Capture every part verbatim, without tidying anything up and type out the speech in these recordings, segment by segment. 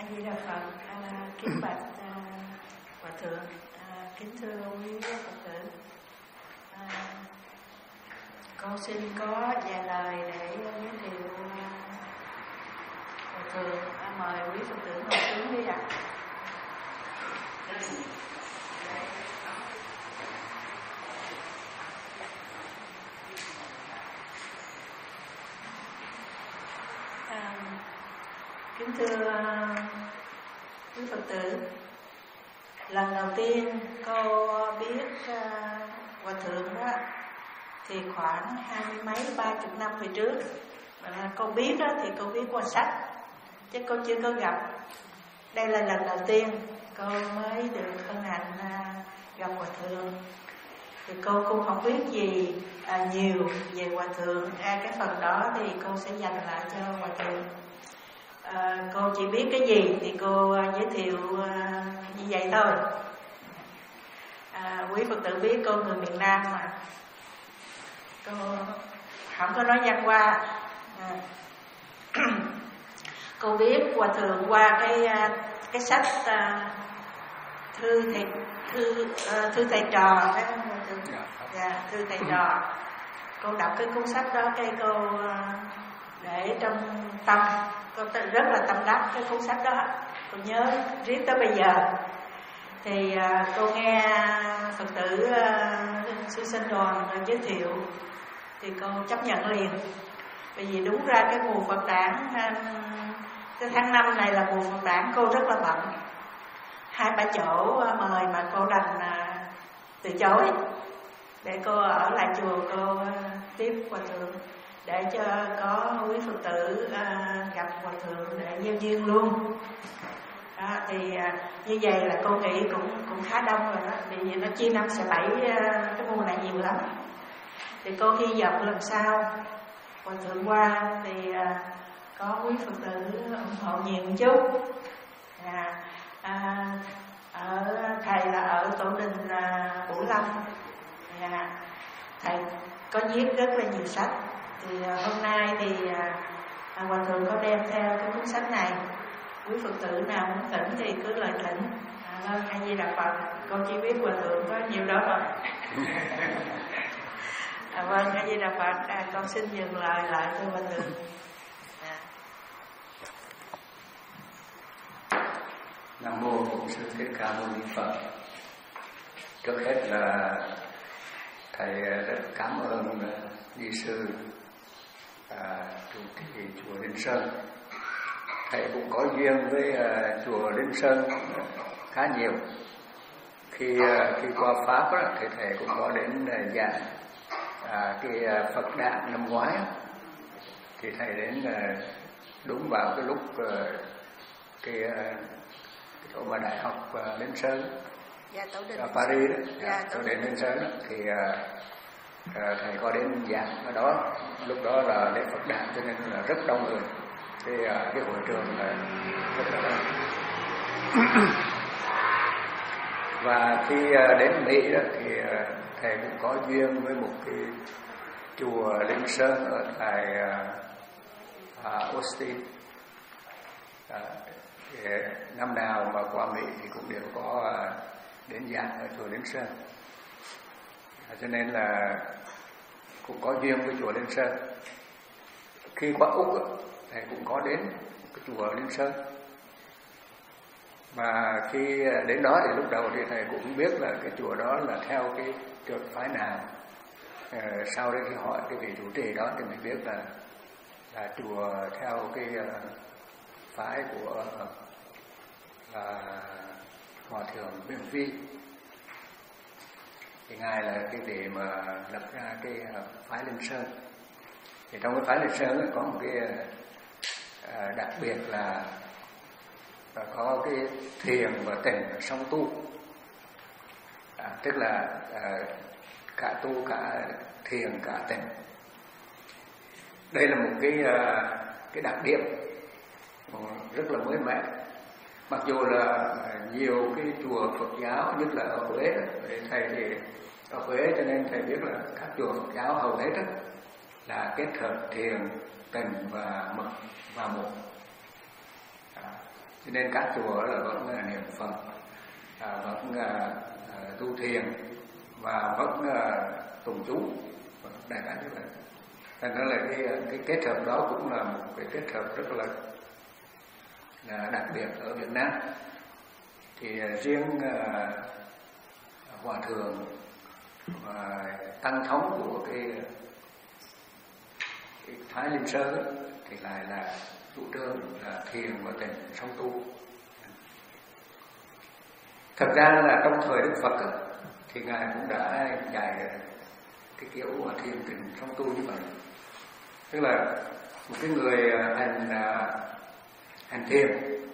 Di Đà Phật. À, kính bạch à, hòa thượng, à, kính thưa quý Phật tử, à, con xin có vài lời để giới thiệu à, hòa thượng. À, mời quý Phật tử ngồi xuống đi ạ. À, kính thưa quý Phật tử, lần đầu tiên cô biết uh, hòa thượng đó thì khoảng hai mươi mấy ba chục năm về trước. Mà cô biết đó thì cô biết qua sách, chứ cô chưa có gặp. Đây là lần đầu tiên cô mới được hân hạnh uh, gặp hòa thượng. Thì cô cũng không biết gì à, nhiều về hòa thượng. À, cái phần đó thì cô sẽ dành lại cho hòa thượng. À, cô chỉ biết cái gì thì cô uh, giới thiệu uh, như vậy thôi. À, quý Phật tử biết cô người miền Nam mà, cô không có nói văn hoa. À. Cô biết hòa thượng qua cái uh, cái sách uh, thư thầy thư uh, thư thầy trò, phải không hòa thượng? Dạ, thư thầy trò. Cô đọc cái cuốn sách đó, cái cô uh, để trong tâm. Cô rất là tâm đắc cái cuốn sách đó, cô nhớ riết tới bây giờ. Thì uh, cô nghe Phật tử uh, sư sinh đoàn giới thiệu thì cô chấp nhận liền. Bởi vì đúng ra cái mùa Phật đản, uh, cái tháng năm này là mùa Phật đản, cô rất là bận. Hai ba chỗ uh, mời mà cô đành uh, từ chối để cô ở lại chùa cô uh, tiếp hòa thượng, để cho có quý Phật tử à, gặp hòa thượng để gieo duyên luôn. Đó, thì à, như vậy là cô nghĩ cũng cũng khá đông rồi đó, vì nó chia năm xẻ bảy à, cái mùa này nhiều lắm. Thì cô hy vọng lần sau hòa thượng qua thì à, có quý Phật tử ủng hộ nhiều một chút. À, à, ở thầy là ở tổ đình à, Bửu Long. À, thầy có viết rất là nhiều sách. Thì uh, hôm nay thì uh, hòa thượng có đem theo cái cuốn sách này. Quý Phật tử nào muốn thỉnh thì cứ lời thỉnh. À, vâng, A Di Đà Phật. Con chỉ biết hòa thượng có nhiều đó rồi. À, vâng, A Di Đà Phật. À, con xin dừng lời lại thưa hòa thượng. À. Nam mô Bổn Sư Thích Ca Mâu Ni Phật. Trước hết là thầy rất cảm ơn ni sư À, chủ trì chùa Linh Sơn. Thầy cũng có duyên với uh, chùa Linh Sơn khá nhiều. Khi uh, khi qua Pháp đó, thì thầy cũng có đến uh, giảng uh, cái uh, Phật đản năm ngoái. Thì thầy đến uh, đúng vào cái lúc uh, cái, uh, cái chỗ mà đại học uh, Linh Sơn, dạ, ở Paris đó, dạ, chỗ đến Linh Sơn đó, thì uh, À, thầy có đến giảng ở đó. Lúc đó là lễ Phật đản cho nên là rất đông người. Thì à, cái hội trường là rất là đông. Và khi à, đến Mỹ đó, thì à, thầy cũng có duyên với một cái chùa Linh Sơn ở tại à, à, Austin. À, thì, năm nào mà qua Mỹ thì cũng đều có à, đến giảng ở chùa Linh Sơn. À, cho nên là cũng có duyên với chùa Linh Sơn. Khi qua Úc thầy cũng có đến cái chùa Linh Sơn. Mà khi đến đó thì lúc đầu thì thầy cũng biết là cái chùa đó là theo cái trường phái nào. À, sau đấy khi hỏi cái vị chủ trì đó thì mình biết là là chùa theo cái uh, phái của uh, Hòa thượng Viễn Vi. Thì ngài là cái vị mà lập ra cái phái Linh Sơn. Thì trong cái phái Linh Sơn có một cái uh, đặc biệt là có cái thiền và tịnh song tu. À, tức là uh, cả tu cả thiền cả tịnh. Đây là một cái uh, cái đặc điểm rất là mới mẻ. Mặc dù là nhiều cái chùa Phật giáo, nhất là ở Huế, thầy thì ở Huế cho nên thầy biết là các chùa Phật giáo hầu hết đó, là kết hợp thiền, tịnh và mật và một. À, cho nên các chùa là vẫn là niệm Phật, à, vẫn là à, tu thiền và vẫn là tụng chú, đại khái như vậy. Thành ra là cái cái kết hợp đó cũng là một cái kết hợp rất là, là đặc biệt ở Việt Nam. Thì riêng uh, hòa thượng và tăng thống của cái, cái Thái Linh Sơn ấy, thì lại là chủ trương là thiền và tịnh song tu. Thật ra là trong thời Đức Phật ấy, thì ngài cũng đã dạy cái kiểu thiền tịnh song tu như vậy. Tức là một cái người hành hành thiền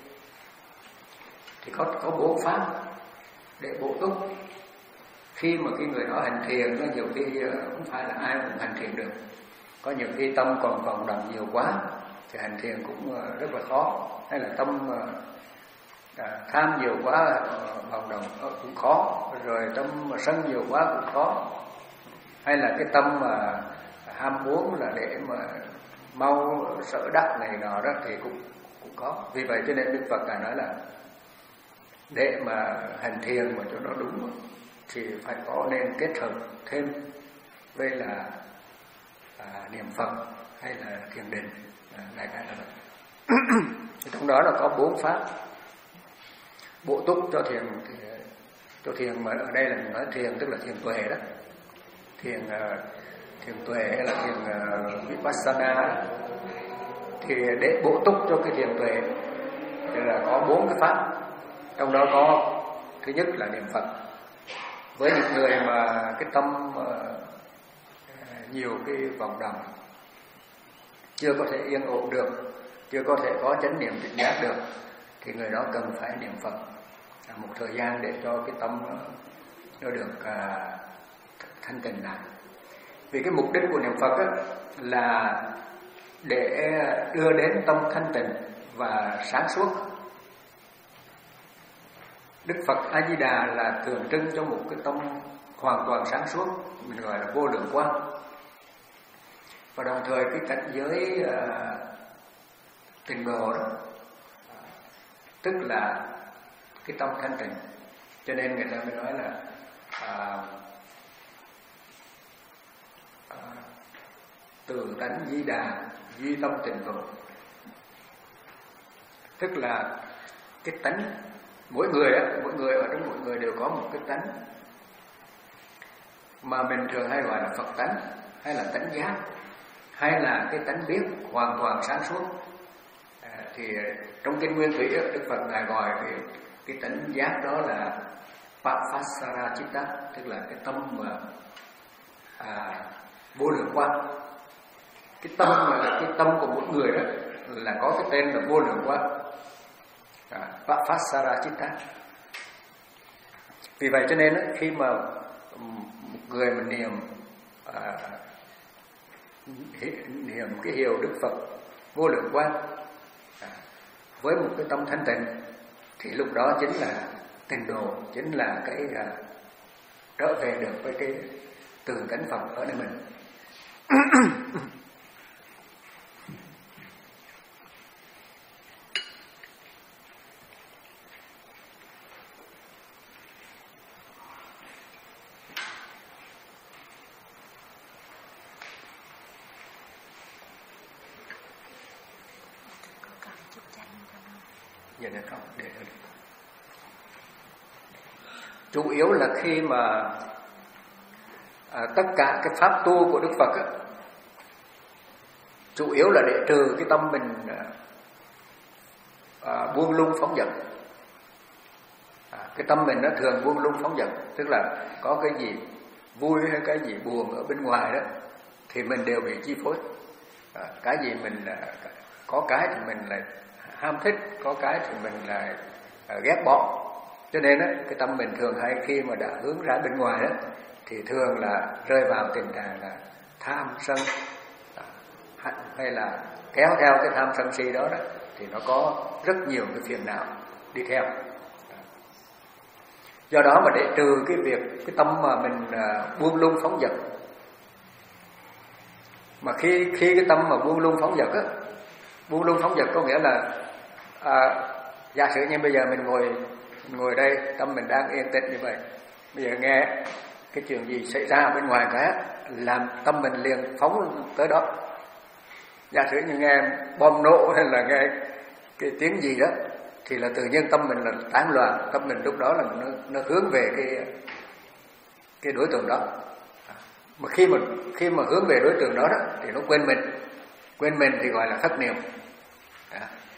thì có có bốn pháp để bổ túc. Khi mà cái người đó hành thiền, nó nhiều khi không phải là ai cũng hành thiền được. Có nhiều khi tâm còn còn động nhiều quá thì hành thiền cũng rất là khó. Hay là tâm à, tham nhiều quá vọng động cũng khó. Rồi tâm mà sân nhiều quá cũng khó. Hay là cái tâm mà ham muốn là để mà mau sở đắc này nọ đó thì cũng cũng có. Vì vậy cho nên Đức Phật Ngài nói là để mà hành thiền mà cho nó đúng thì phải có nên kết hợp thêm với là à, niệm Phật hay là thiền định, à, đại khái là vậy. Trong đó là có bốn pháp bổ túc cho thiền, cho thiền mà ở đây là mình nói thiền tức là thiền tuệ đó, thiền uh, thiền tuệ hay là thiền uh, vipassana. Thì để bổ túc cho cái thiền tuệ thì là có bốn cái pháp. Trong đó có thứ nhất là niệm Phật. Với những người mà cái tâm uh, nhiều cái vọng động, chưa có thể yên ổn được, chưa có thể có chánh niệm tỉnh giác được, thì người đó cần phải niệm Phật một thời gian để cho cái tâm nó, nó được uh, thanh tịnh lại. Vì cái mục đích của niệm Phật á, là để đưa đến tâm thanh tịnh và sáng suốt. Đức Phật A Di Đà là tượng trưng cho một cái tâm hoàn toàn sáng suốt, mình gọi là vô lượng quang. Và đồng thời cái cảnh giới uh, tịnh độ đó, tức là cái tâm thanh tịnh. Cho nên người ta mới nói là uh, uh, từ tánh Di Đà duy tâm tịnh độ. Tức là cái tánh mỗi người á, mỗi người ở trong mỗi người đều có một cái tánh mà mình thường hay gọi là Phật tánh, hay là tánh giác, hay là cái tánh biết hoàn toàn sáng suốt. À, thì trong kinh Nguyên Thủy Đức Phật ngài gọi cái cái tánh giác đó là Papasara Chitta, tức là cái tâm mà à, vô lượng quang. Cái tâm mà cái tâm của mỗi người đó là có cái tên là vô lượng quang. À, Papasara Chitta. Vì vậy cho nên đó, khi mà một người mình niệm à, niệm cái hiệu Đức Phật vô lượng quang à, với một cái tâm thanh tịnh, thì lúc đó chính là tịnh độ, chính là cái à, trở về được với cái từ cánh Phật ở nơi mình. Được không? Để được. Chủ yếu là khi mà à, tất cả cái pháp tu của Đức Phật á, chủ yếu là để trừ cái tâm mình à, buông lung phóng dật. À, cái tâm mình nó thường buông lung phóng dật, tức là có cái gì vui hay cái gì buồn ở bên ngoài đó thì mình đều bị chi phối. À, cái gì mình à, có cái thì mình lại ham thích, có cái thì mình là uh, ghét bỏ. Cho nên á, cái tâm mình thường hay khi mà đã hướng ra bên ngoài đó thì thường là rơi vào tình trạng là tham sân, uh, hay là kéo theo cái tham sân si đó đó thì nó có rất nhiều cái phiền não đi theo. Do đó mà để trừ cái việc cái tâm mà mình uh, buông lung phóng dật, mà khi khi cái tâm mà buông lung phóng dật á, buông lung phóng dật có nghĩa là à, Giả sử như bây giờ mình ngồi mình ngồi đây, tâm mình đang yên tĩnh như vậy, bây giờ nghe cái chuyện gì xảy ra bên ngoài cái làm tâm mình liền phóng tới đó. Giả sử như nghe bom nổ hay là nghe cái tiếng gì đó thì là tự nhiên tâm mình là tán loạn, tâm mình lúc đó là nó, nó hướng về cái cái đối tượng đó. Mà khi mà khi mà hướng về đối tượng đó, đó thì nó quên mình, quên mình thì gọi là thất niệm. Đó.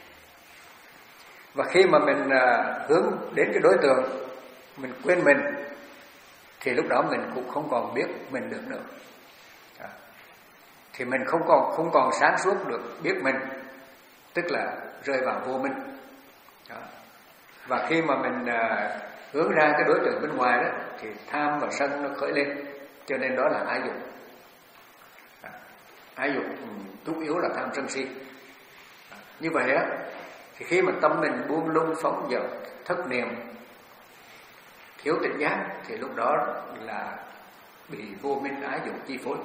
Và khi mà mình à, hướng đến cái đối tượng, mình quên mình thì lúc đó mình cũng không còn biết mình được nữa. Đó. Thì mình không còn không còn sáng suốt được biết mình, tức là rơi vào vô minh. Đó. Và khi mà mình à, hướng ra cái đối tượng bên ngoài đó thì tham và sân nó khởi lên, cho nên đó là ái dục. Đó. Ái dục chủ yếu là tham sân si. Đó. Như vậy á thì khi mà tâm mình buông lung phóng dật, thất niệm, thiếu tỉnh giác thì lúc đó là bị vô minh ái dục chi phối.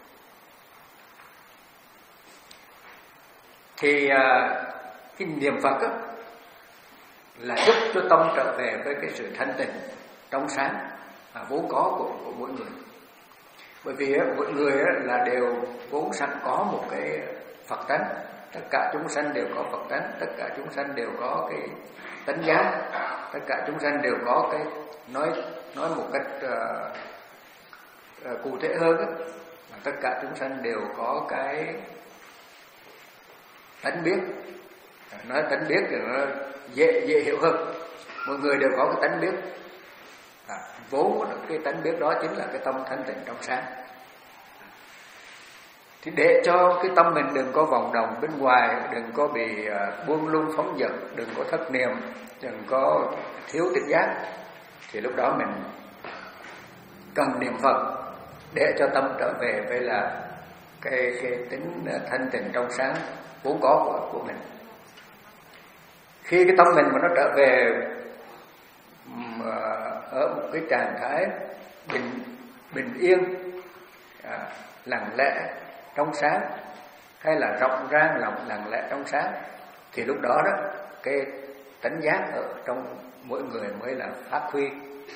Thì à, cái niệm Phật á, là giúp cho tâm trở về với cái sự thanh tịnh trong sáng à, vốn có của, của mỗi người. Bởi vì á, mỗi người á, là đều vốn sẵn có một cái Phật tánh. Tất cả chúng sanh đều có Phật tánh, tất cả chúng sanh đều có cái tánh giá, tất cả chúng sanh đều có cái nói nói một cách uh, uh, cụ thể hơn á, tất cả chúng sanh đều có cái tánh biết. Nói tánh biết thì nó dễ dễ hiểu hơn. Mọi người đều có cái tánh biết. À, vốn của cái tánh biết đó chính là cái tâm thanh tịnh trong sáng. Thì để cho cái tâm mình đừng có vòng đồng bên ngoài, đừng có bị uh, buông lung phóng dật, đừng có thất niệm, đừng có thiếu tỉnh giác, thì lúc đó mình cần niệm Phật để cho tâm trở về với là cái cái tính thanh tịnh trong sáng vốn có của của mình. Khi cái tâm mình mà nó trở về uh, ở một cái trạng thái bình bình yên, uh, lặng lẽ trong sáng, hay là rộng rang lòng lặng lẽ trong sáng, thì lúc đó đó cái tánh giác ở trong mỗi người mới là phát huy.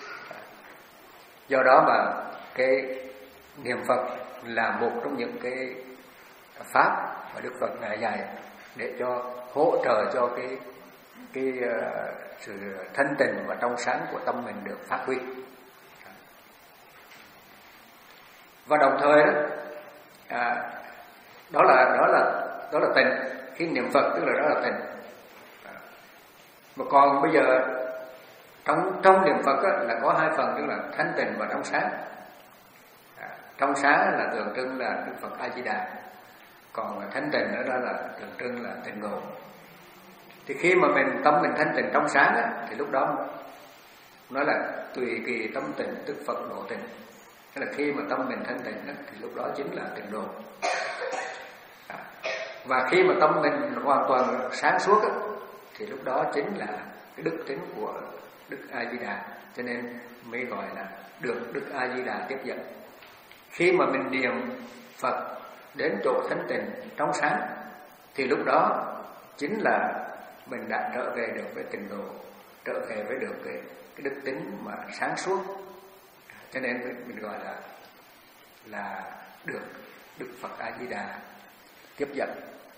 Do đó mà cái niệm Phật là một trong những cái pháp mà Đức Phật ngài dạy để cho hỗ trợ cho cái cái uh, sự thanh tịnh và trong sáng của tâm mình được phát huy. Và đồng thời đó, à, đó là đó là đó là tịnh. Khi niệm Phật tức là đó là tịnh. Mà còn bây giờ trong trong niệm Phật á, là có hai phần, tức là thanh tịnh và trong sáng. À, trong sáng là tượng trưng là Đức Phật A Di Đà, còn thanh tịnh ở đó là tượng trưng là tịnh ngộ. Thì khi mà mình tâm mình thanh tịnh trong sáng á, thì lúc đó nói là tùy kỳ tâm tịnh tức Phật độ tịnh. Tức là khi mà tâm mình thanh tịnh á, thì lúc đó chính là tịnh độ. À, và khi mà tâm mình hoàn toàn sáng suốt á, thì lúc đó chính là cái đức tính của Đức A Di Đà, cho nên mới gọi là được Đức A Di Đà tiếp dẫn. Khi mà mình niệm Phật đến chỗ thanh tịnh trong sáng thì lúc đó chính là mình đã trở về được với tịnh độ, trở về với được cái, cái đức tính mà sáng suốt, cho nên mình gọi là là được Đức Phật A Di Đà tiếp dẫn.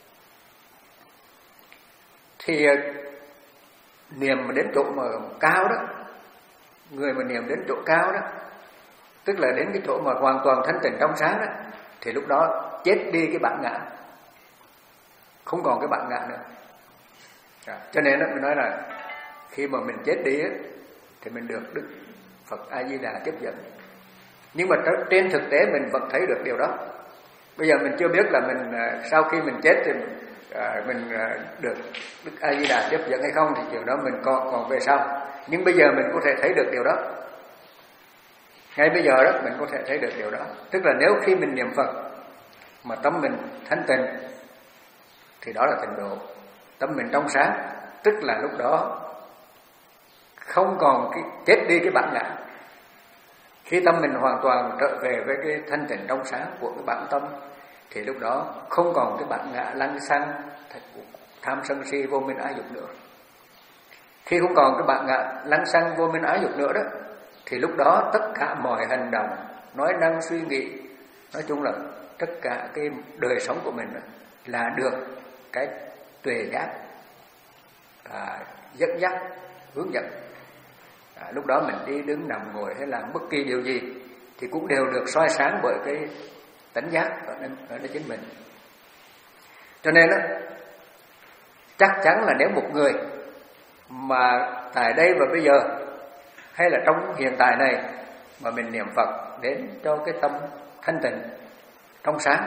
Thì niệm đến chỗ mà cao đó, người mà niệm đến chỗ cao đó, tức là đến cái chỗ mà hoàn toàn thanh tịnh trong sáng đó, thì lúc đó chết đi cái bản ngã, không còn cái bản ngã nữa. À, cho nên đó, mình nói là khi mà mình chết đi á, thì mình được Đức Phật A Di Đà tiếp dẫn. Nhưng mà trên thực tế mình vẫn thấy được điều đó. Bây giờ mình chưa biết là mình sau khi mình chết thì mình, à, mình được Đức A Di Đà tiếp dẫn hay không, thì điều đó mình còn còn về sau. Nhưng bây giờ mình có thể thấy được điều đó. Ngay bây giờ đó mình có thể thấy được điều đó. Tức là nếu khi mình niệm Phật mà tâm mình thanh tịnh thì đó là tịnh độ. Tâm mình trong sáng, tức là lúc đó không còn cái chết đi cái bản ngã. Khi tâm mình hoàn toàn trở về với cái thanh tịnh trong sáng của cái bản tâm, thì lúc đó không còn cái bản ngã lăng xăng tham sân si vô minh ái dục nữa. Khi không còn cái bản ngã lăng xăng vô minh ái dục nữa đó, thì lúc đó tất cả mọi hành động, nói năng, suy nghĩ, nói chung là tất cả cái đời sống của mình là được cái tuệ giác à, dẫn dắt, hướng dẫn. À, lúc đó mình đi đứng nằm ngồi hay làm bất kỳ điều gì thì cũng đều được soi sáng bởi cái tánh giác ở nơi, ở nơi chính mình. Cho nên đó, chắc chắn là nếu một người mà tại đây và bây giờ hay là trong hiện tại này mà mình niệm Phật đến cho cái tâm thanh tịnh, trong sáng,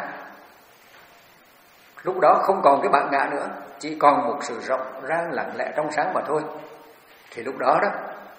lúc đó không còn cái bản ngã nữa, chỉ còn một sự rộng rang lặng lẽ trong sáng mà thôi, thì lúc đó đó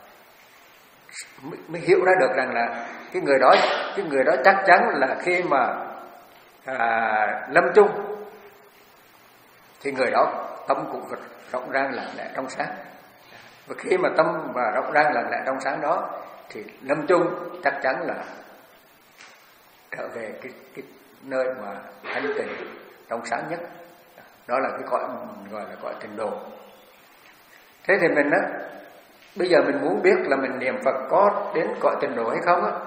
mới hiểu ra được rằng là cái người đó cái người đó chắc chắn là khi mà à, lâm chung thì người đó tâm cũng rộng rang lặng lẽ trong sáng. Và khi mà tâm mà rộng rang lặng lẽ trong sáng đó thì lâm chung chắc chắn là trở về cái, cái nơi mà thanh tịnh trong sáng nhất. Đó là cái cõi gọi là cõi tịnh độ. Thế thì mình á, bây giờ mình muốn biết là mình niệm Phật có đến cõi tịnh độ hay không á,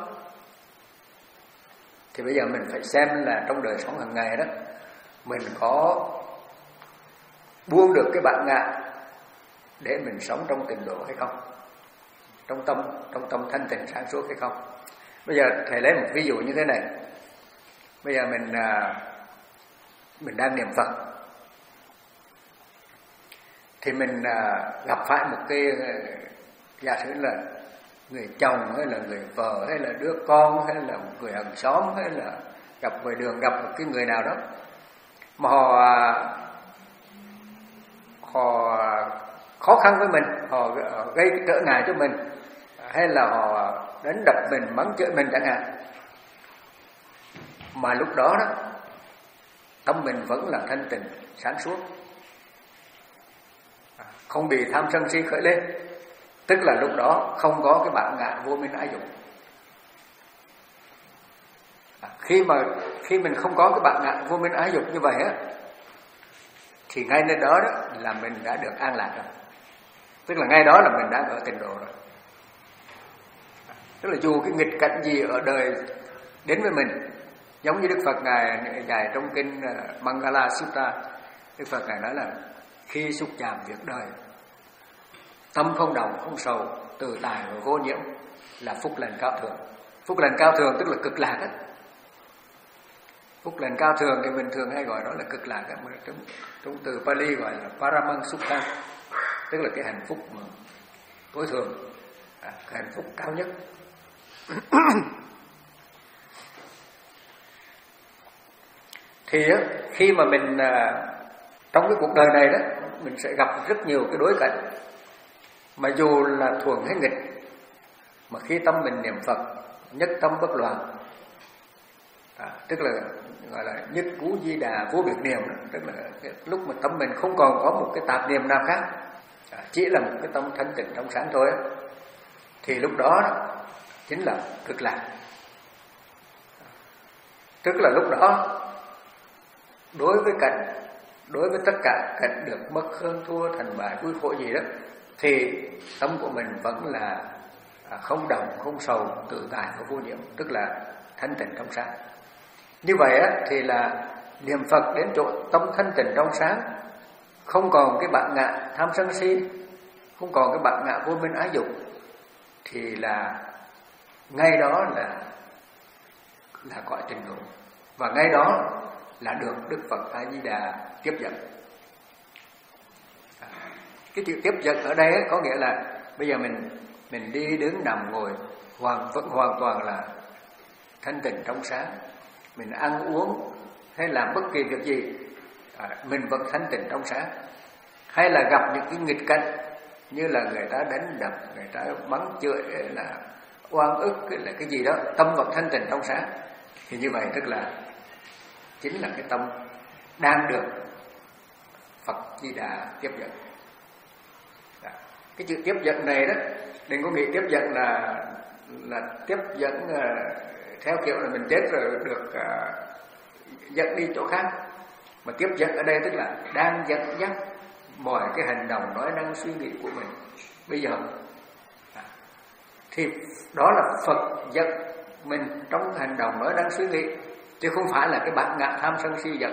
thì bây giờ mình phải xem là trong đời sống hàng ngày đó mình có buông được cái bản ngã để mình sống trong tịnh độ hay không, trong tâm trong tâm thanh tịnh sáng suốt hay không. Bây giờ thầy lấy một ví dụ như thế này. Bây giờ mình mình đang niệm Phật thì mình gặp phải một cái, giả sử là người chồng hay là người vợ hay là đứa con hay là một người hàng xóm hay là gặp ngoài đường gặp một cái người nào đó mà họ họ khó khăn với mình, họ gây trở ngại cho mình, hay là họ đánh đập mình, mắng chửi mình chẳng hạn, mà lúc đó đó tâm mình vẫn là thanh tịnh sáng suốt, không bị tham sân si khởi lên, tức là lúc đó không có cái bản ngã vô minh ái dục. Khi mà khi mình không có cái bản ngã vô minh ái dục như vậy á, thì ngay nơi đó đó là mình đã được an lạc rồi, tức là ngay đó là mình đã ở tịnh độ rồi. Tức là dù cái nghịch cảnh gì ở đời đến với mình, giống như Đức Phật ngài dạy trong kinh Mangala Sutta, Đức Phật ngài nói là khi xúc chạm việc đời, tâm không động không sầu, tự tại và vô nhiễm là phúc lành cao thượng. Phúc lành cao thượng tức là cực lạc á. Phúc lành cao thượng thì mình thường hay gọi đó là cực lạc á, mà trong, trong từ Pali gọi là Paramang Sukha, tức là cái hạnh phúc mà tối thượng, à, cái hạnh phúc cao nhất. Thì á, khi mà mình à, trong cái cuộc đời này đó, mình sẽ gặp rất nhiều cái đối cảnh, mà dù là thuận hay nghịch, mà khi tâm mình niệm Phật nhất tâm bất loạn, à, tức là gọi là nhất cú di đà vô biệt niệm đó, tức là cái lúc mà tâm mình không còn có một cái tạp niệm nào khác, à, chỉ là một cái tâm thanh tịnh trong sáng thôi, thì lúc đó, đó chính là cực lạc. Tức là lúc đó đối với cảnh, đối với tất cả cảnh được mất hơn thua thành bại vui khổ gì đó, thì tâm của mình vẫn là không động không sầu, tự tại và vô nhiễm, tức là thanh tịnh trong sáng. Như vậy á, thì là niệm Phật đến chỗ tâm thanh tịnh trong sáng, không còn cái bản ngã tham sân si, không còn cái bản ngã vô minh ái dục, thì là ngay đó là là cõi tịnh độ, và ngay đó là được Đức Phật A Di Đà tiếp dẫn. Cái chữ tiếp dẫn ở đây có nghĩa là bây giờ mình mình đi đứng nằm ngồi hoàn vẫn hoàn toàn là thanh tịnh trong sáng, mình ăn uống hay làm bất kỳ việc gì, à, mình vẫn thanh tịnh trong sáng. Hay là gặp những cái nghịch cảnh như là người ta đánh đập, người ta mắng chửi, là oan ức, là cái gì đó, tâm vẫn thanh tịnh trong sáng, thì như vậy tức là chính là cái tâm đang được Phật Di Đà tiếp dẫn. Đó. Cái chữ tiếp dẫn này đó, đừng có nghĩ tiếp dẫn là là tiếp dẫn uh, theo kiểu là mình chết rồi được uh, dẫn đi chỗ khác, mà tiếp dẫn ở đây tức là đang dẫn dắt, mọi cái hành động, nói năng, suy nghĩ của mình bây giờ. Thì đó là Phật giận mình trong hành động, nói năng, suy nghĩ, chứ không phải là cái bản ngã tham sân si giận.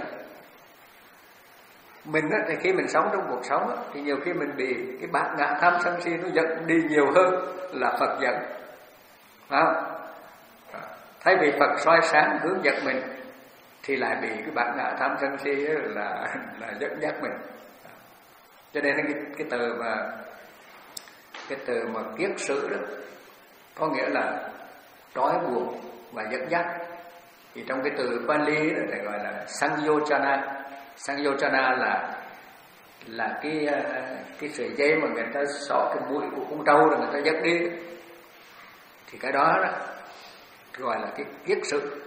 Mình á, thì khi mình sống trong cuộc sống á, thì nhiều khi mình bị cái bản ngã tham sân si nó giận đi nhiều hơn là Phật giận, phải không? Thay vì Phật soi sáng hướng dẫn mình thì lại bị cái bản ngã tham sân si là là dẫn dắt mình. Cho nên cái cái từ mà cái từ mà kiết sử đó có nghĩa là trói buộc và dẫn dắt. Thì trong cái từ Pali đó thì gọi là Sanyochana. Sanyochana là là cái cái sợi dây mà người ta xỏ cái mũi của con trâu rồi người ta dắt đi. Thì cái đó, đó gọi là cái kiết sự.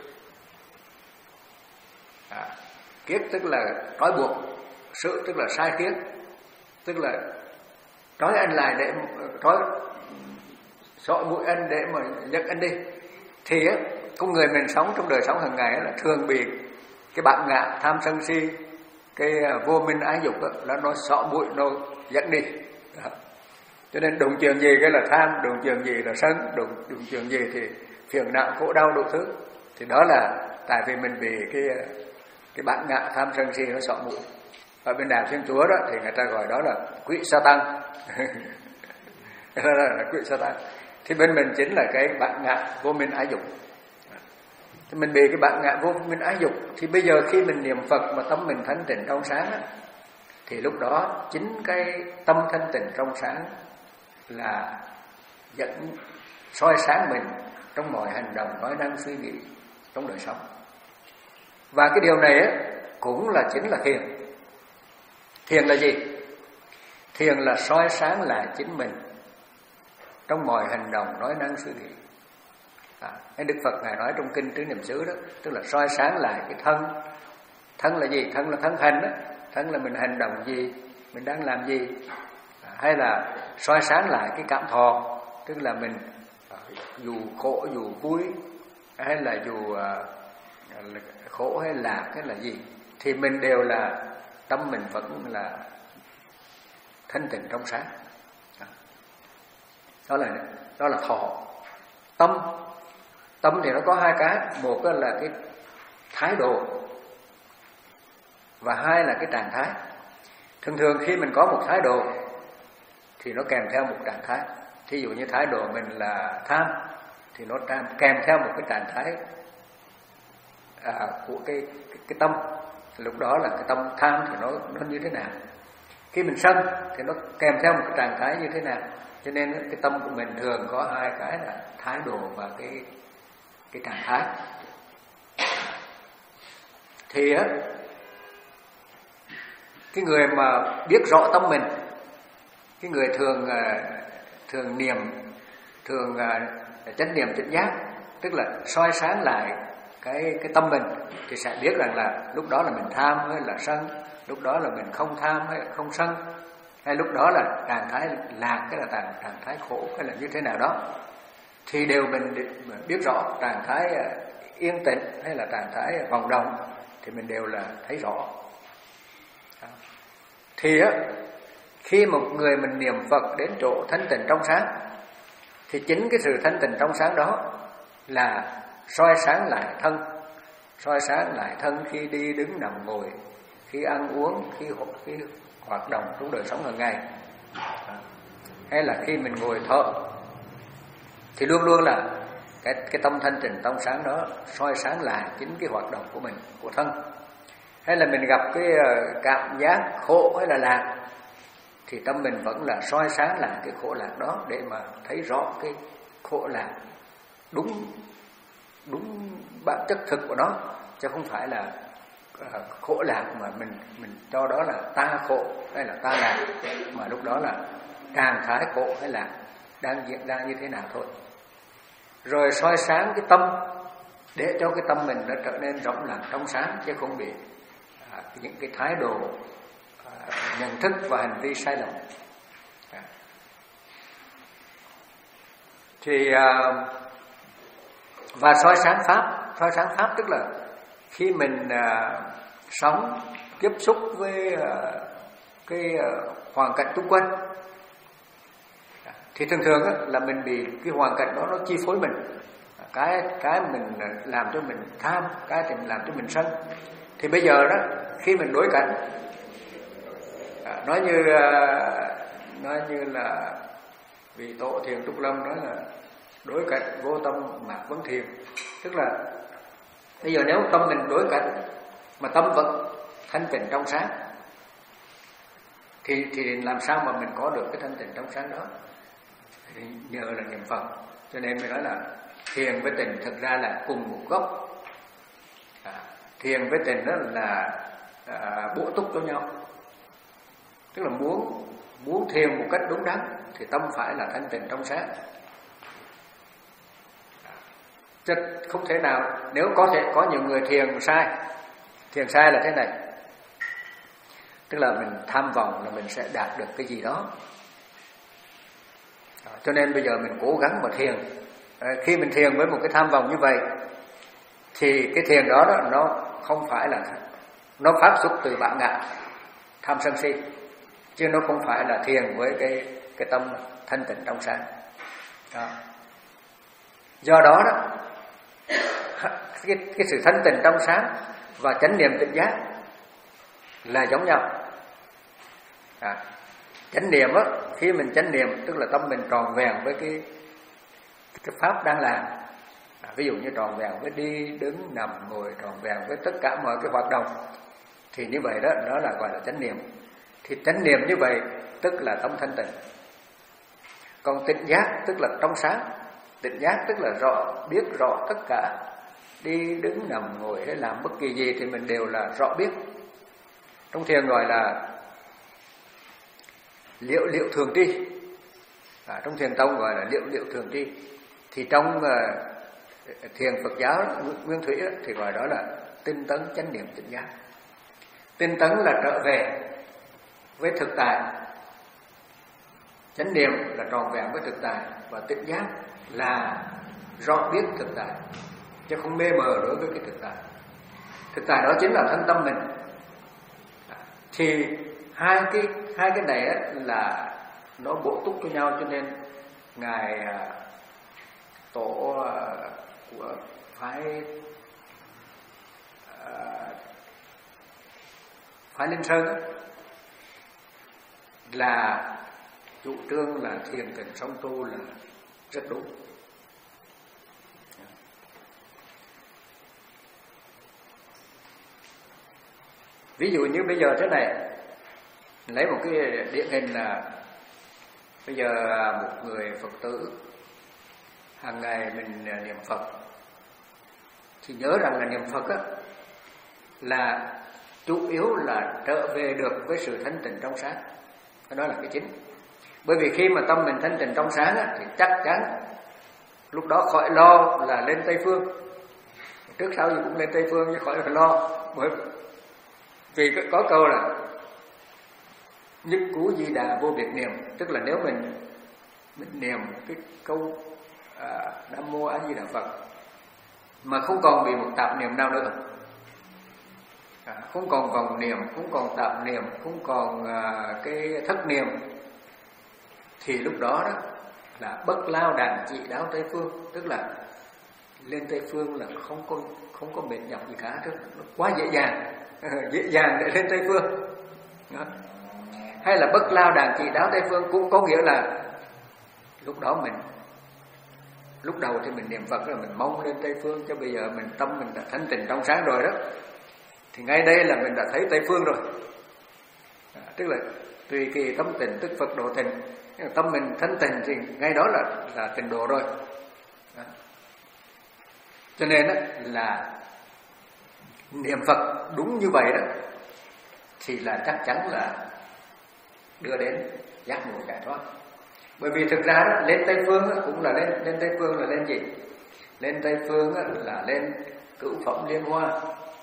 À, kiết tức là trói buộc, sự tức là sai khiến, tức là trói anh lại để trói xỏ mũi anh để mà dắt anh đi. Thì á, con người mình sống trong đời sống hàng ngày là thường bị cái bản ngã tham sân si, cái vô minh ái dục đó, là nó xỏ mũi nó dẫn đi. Đó. Cho nên đụng chuyện gì cái là tham, đụng chuyện gì là sân, đụng đụng chuyện gì thì phiền não khổ đau đủ thứ. Thì đó là tại vì mình bị cái cái bản ngã tham sân si nó xỏ mũi. Ở bên Đạo Thiên Chúa đó thì người ta gọi đó là quỷ sa tăng. Đó là quỷ sa tăng. Thì bên mình chính là cái bản ngã vô minh ái dục. Thì mình bị cái bản ngã vô minh ái dục, thì bây giờ khi mình niệm Phật mà tâm mình thanh tịnh trong sáng á, thì lúc đó chính cái tâm thanh tịnh trong sáng là dẫn soi sáng mình trong mọi hành động, nói năng, suy nghĩ trong đời sống. Và cái điều này á, cũng là chính là thiền. Thiền là gì? Thiền là soi sáng lại chính mình trong mọi hành động, nói năng, suy nghĩ. À, Đức Phật Ngài nói trong kinh Tứ Niệm xứ đó, tức là soi sáng lại cái thân. Thân là gì? Thân là thân hành đó. Thân là mình hành động gì, mình đang làm gì. À, hay là soi sáng lại cái cảm thọ, tức là mình à, dù khổ dù vui, hay là dù à, khổ hay lạc hay là gì, thì mình đều là tâm mình vẫn là thanh tịnh trong sáng. Đó là đó là thọ. Tâm tâm thì nó có hai cái, một là cái thái độ và hai là cái trạng thái. Thường thường khi mình có một thái độ thì nó kèm theo một trạng thái. Thí dụ như thái độ mình là tham thì nó kèm theo một cái trạng thái à, của cái, cái cái tâm. Lúc đó là cái tâm tham thì nó nó như thế nào. Khi mình sân thì nó kèm theo một cái trạng thái như thế nào. Cho nên cái tâm của mình thường có hai cái là thái độ và cái cái trạng thái. Thì á, cái người mà biết rõ tâm mình, cái người thường thường niệm, thường chánh niệm tỉnh giác, tức là soi sáng lại cái cái tâm mình, thì sẽ biết rằng là lúc đó là mình tham hay là sân, lúc đó là mình không tham hay không sân, hay lúc đó là trạng thái lạc cái là trạng, trạng thái khổ hay là như thế nào đó, thì đều mình biết rõ. Trạng thái yên tĩnh hay là trạng thái vòng động thì mình đều là thấy rõ. Thì á, khi một người mình niệm Phật đến chỗ thanh tịnh trong sáng, thì chính cái sự thanh tịnh trong sáng đó là soi sáng lại thân, soi sáng lại thân khi đi đứng nằm ngồi, khi ăn uống, khi khi hoạt động trong đời sống hàng ngày, hay là khi mình ngồi thở, thì luôn luôn là cái cái tâm thanh tịnh trong sáng đó soi sáng lại chính cái hoạt động của mình, của thân. Hay là mình gặp cái cảm giác khổ hay là lạc, thì tâm mình vẫn là soi sáng lại cái khổ lạc đó để mà thấy rõ cái khổ lạc đúng đúng bản chất thực của nó, chứ không phải là khổ lạc mà mình mình cho đó là ta khổ hay là ta lạc, mà lúc đó là trạng thái khổ hay lạc đang diễn ra như thế nào thôi. Rồi soi sáng cái tâm để cho cái tâm mình nó trở nên rộng lặng trong sáng, chứ không bị à, những cái thái độ à, nhận thức và hành vi sai lầm. À. Thì à, và soi sáng pháp, soi sáng pháp tức là khi mình à, sống tiếp xúc với à, cái hoàn cảnh xung quanh. Thì thường thường là mình bị cái hoàn cảnh đó nó chi phối mình, cái cái mình làm cho mình tham, cái thì mình làm cho mình sân. Thì bây giờ đó, khi mình đối cảnh, nói như nói như là vị tổ Thiền Trúc Lâm nói là đối cảnh vô tâm mạc vấn thiền, tức là bây giờ nếu tâm mình đối cảnh mà tâm vẫn thanh tịnh trong sáng, thì thì làm sao mà mình có được cái thanh tịnh trong sáng đó? Thì nhờ là niệm Phật. Cho nên mình nói là thiền với tình thực ra là cùng một gốc. À, thiền với tình đó là à, bổ túc cho nhau. Tức là muốn muốn thiền một cách đúng đắn thì tâm phải là thanh tịnh trong sáng. À, chứ không thể nào, nếu có thể có nhiều người thiền sai. Thiền sai là thế này, tức là mình tham vọng là mình sẽ đạt được cái gì đó. À, cho nên bây giờ mình cố gắng mà thiền. À, khi mình thiền với một cái tham vọng như vậy thì cái thiền đó, đó nó không phải là, nó phát xuất từ bản ngã tham sân si, chứ nó không phải là thiền với cái cái tâm thanh tịnh trong sáng. Đó. Do đó đó cái, cái sự thanh tịnh trong sáng và chánh niệm tỉnh giác là giống nhau. À, chánh niệm á, khi mình chánh niệm tức là tâm mình tròn vẹn với cái cái pháp đang làm. À, ví dụ như tròn vẹn với đi đứng nằm ngồi, tròn vẹn với tất cả mọi cái hoạt động, thì như vậy đó, đó là gọi là chánh niệm. Thì chánh niệm như vậy tức là tâm thanh tịnh. Còn tỉnh giác tức là trong sáng. Tỉnh giác tức là rõ, biết rõ tất cả, đi đứng nằm ngồi hay làm bất kỳ gì thì mình đều là rõ biết. Trong thiền gọi là liệu liệu thường tri. À, trong thiền tông gọi là liệu liệu thường tri. Thì trong uh, thiền Phật giáo Nguyên Thủy đó, thì gọi đó là tinh tấn chánh niệm tỉnh giác. Tinh tấn là trở về với thực tại, chánh niệm là tròn vẹn với thực tại, và tỉnh giác là rõ biết thực tại, chứ không mê mờ đối với cái thực tại. Thực tại đó chính là thân tâm mình. Thì hai cái hai cái này là nó bổ túc cho nhau, cho nên ngài tổ của phái phái Linh Sơn đó, là chủ trương là thiền tịnh song tu là rất đúng. Ví dụ như bây giờ thế này, lấy một cái điển hình là bây giờ một người Phật tử hàng ngày mình niệm Phật, thì nhớ rằng là niệm Phật á, là chủ yếu là trở về được với sự thanh tịnh trong sáng. Đó là cái chính. Bởi vì khi mà tâm mình thanh tịnh trong sáng á, thì chắc chắn lúc đó khỏi lo là lên Tây Phương. Trước sau gì cũng lên Tây Phương chứ khỏi phải lo. Bởi vì có câu là nhất cú di đà vô biệt niệm, tức là nếu mình mình niệm cái câu à, Nam Mô A Di Đà Phật mà không còn bị một tạp niệm nào nữa, à, không còn vòng niệm, không còn tạp niệm, không còn à, cái thất niệm, thì lúc đó đó là bất lao đàn trị đáo Tây Phương, tức là lên Tây Phương là không có không có mệt nhọc gì cả, tức là quá dễ dàng, dễ dàng để lên Tây Phương. Đó. Hay là bất lao đàn trị đáo Tây Phương cũng có nghĩa là lúc đó mình, lúc đầu thì mình niệm Phật là mình mong lên Tây Phương, chứ bây giờ mình tâm mình đã thanh tịnh trong sáng rồi đó, thì ngay đây là mình đã thấy Tây Phương rồi. À, tức là tùy kỳ tâm tịnh tức Phật độ tịnh, tâm mình thanh tịnh thì ngay đó là là tịnh độ rồi. Đó. Cho nên đó là niệm Phật đúng như vậy đó thì là chắc chắn là đưa đến giác ngộ giải thoát. Bởi vì thực ra đó, lên Tây Phương đó, cũng là lên lên Tây Phương là lên gì? Lên Tây Phương đó, là lên cửu phẩm liên hoa.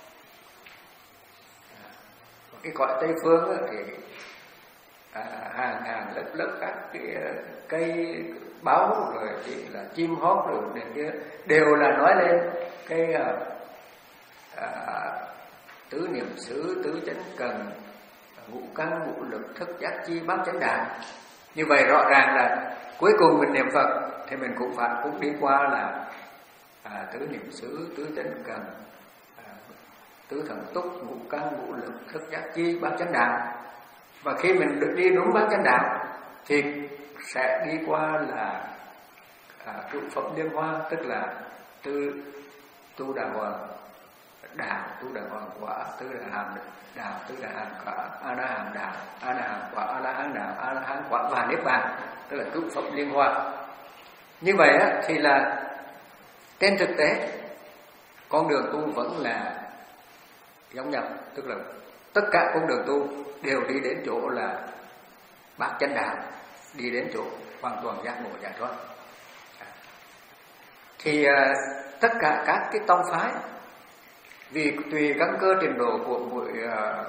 Cái cõi Tây Phương đó, thì à, hàng hàng lớp lớp các cái cây báo rồi thì là chim hót rồi này kia đều là nói lên cái à, à, tứ niệm xứ, tứ chánh cần, ngũ căn ngũ lực thức giác chi bát chánh đạo. Như vậy rõ ràng là cuối cùng mình niệm Phật thì mình cũng phải cũng đi qua là à, tứ niệm xứ, tứ chánh cần, à, tứ thần túc, ngũ căn ngũ lực thức giác chi bát chánh đạo. Và khi mình được đi đúng bát chánh đạo thì sẽ đi qua là à, trụ phẩm liên hoa, tức là tư tu đà hoàng đạo, tu đà hoàng quả, tứ đà hàm đạo, tứ đà hàm quả, a la hàm đạo, a la hàm quả, a la hán đạo, a la hán quả và niết bàn, tức là trụ phẩm liên hoa. Như vậy á, thì là trên thực tế con đường tu vẫn là giống nhau, tức là tất cả con đường tu đều đi đến chỗ là bát chánh đạo, đi đến chỗ hoàn toàn giác ngộ giải thoát. Thì uh, tất cả các cái tông phái vì tùy căn cơ trình độ của mỗi uh,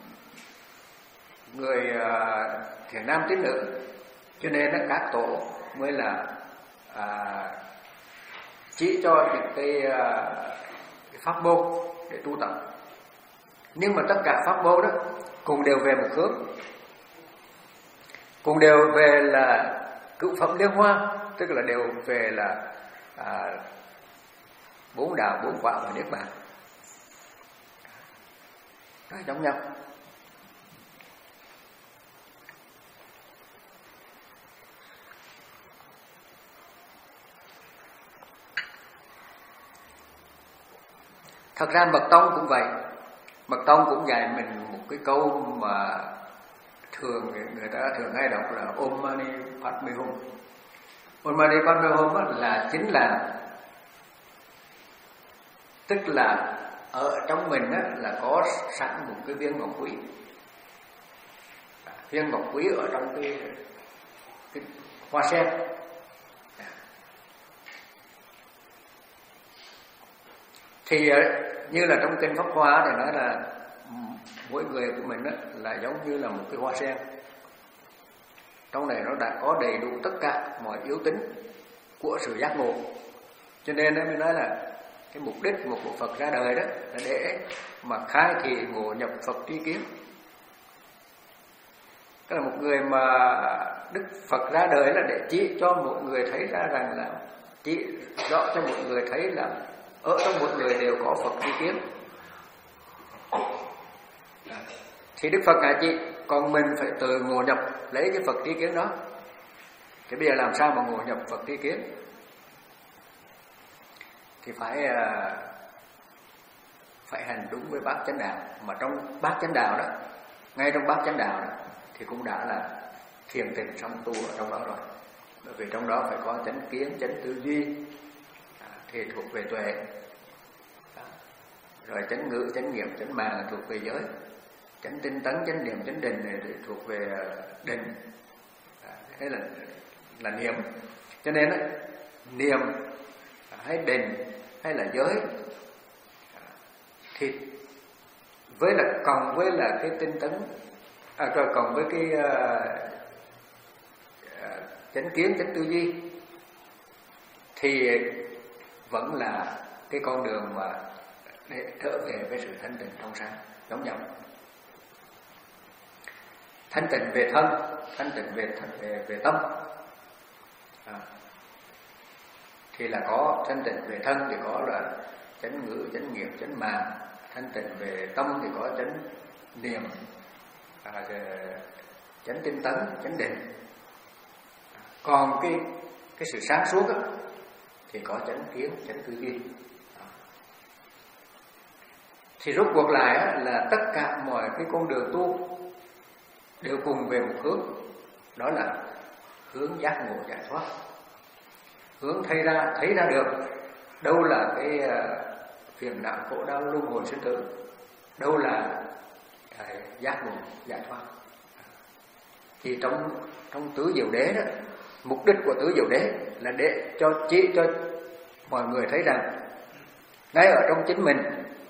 người uh, thiện nam tín nữ, cho nên uh, các tổ mới là uh, chỉ cho những cái, uh, cái pháp môn để tu tập. Nhưng mà tất cả pháp môn đó cùng đều về một hướng, cùng đều về là cựu phẩm liên hoa, tức là đều về là à, bốn đạo, bốn quả và niết bàn, nó giống nhau. Thật ra Mật Tông cũng vậy. Mật Tông cũng dạy mình một cái câu mà thường người ta thường hay đọc là Om Mani Padme Hum. Om Mani Padme Hum là chính là tức là ở trong mình á, là có sẵn một cái viên ngọc quý. Viên ngọc quý ở trong cái, cái hoa sen. Thì như là trong kinh Pháp Hoa thì nói là mỗi người của mình là giống như là một cái hoa sen. Trong này nó đã có đầy đủ tất cả mọi yếu tính của sự giác ngộ. Cho nên nó mới nói là cái mục đích một bộ Phật ra đời đó là để mà khai thị ngộ nhập Phật tri kiến. Tức là một người mà Đức Phật ra đời là để chỉ cho một người thấy ra rằng là chỉ rõ cho một người thấy là ở trong một người đều có Phật tri kiến. Thì Đức Phật ngài chỉ, còn mình phải tự ngộ nhập lấy cái Phật tri kiến đó. Thì bây giờ làm sao mà ngộ nhập Phật tri kiến? Thì phải phải hành đúng với bát chánh đạo. Mà trong bát chánh đạo đó, ngay trong bát chánh đạo đó, thì cũng đã là thiền tịnh song tu ở trong đó rồi. Bởi vì trong đó phải có chánh kiến, chánh tư duy, thì thuộc về tuệ. Rồi chánh ngữ, chánh nghiệp, chánh mạng thuộc về giới. Chánh tinh tấn, chánh niệm, chánh định này thì thuộc về định. Thế là là niệm. Cho nên niệm hay định hay là giới thì với là còn với là cái tinh tấn, à, còn với cái uh, uh, chánh kiến, chánh tư duy thì vẫn là cái con đường mà để trở về với sự thanh tịnh trong sáng giống nhau. Thanh tịnh về thân, thanh tịnh về về, về tâm. À, thì là có thanh tịnh về thân thì có là chánh ngữ, chánh nghiệp, chánh mạng. Thanh tịnh về tâm thì có chánh niệm, à, chánh tinh tấn, chánh định. Còn cái cái sự sáng suốt đó, thì có chánh kiến, chánh tư duy. Thì rốt cuộc lại là tất cả mọi cái con đường tu đều cùng về một hướng, đó là hướng giác ngộ giải thoát, hướng thấy ra thấy ra được đâu là cái phiền não khổ đau luân hồi sinh tử, đâu là cái giác ngộ giải thoát. Thì trong trong tứ diệu đế đó, mục đích của tứ diệu đế là để cho chỉ cho mọi người thấy rằng ngay ở trong chính mình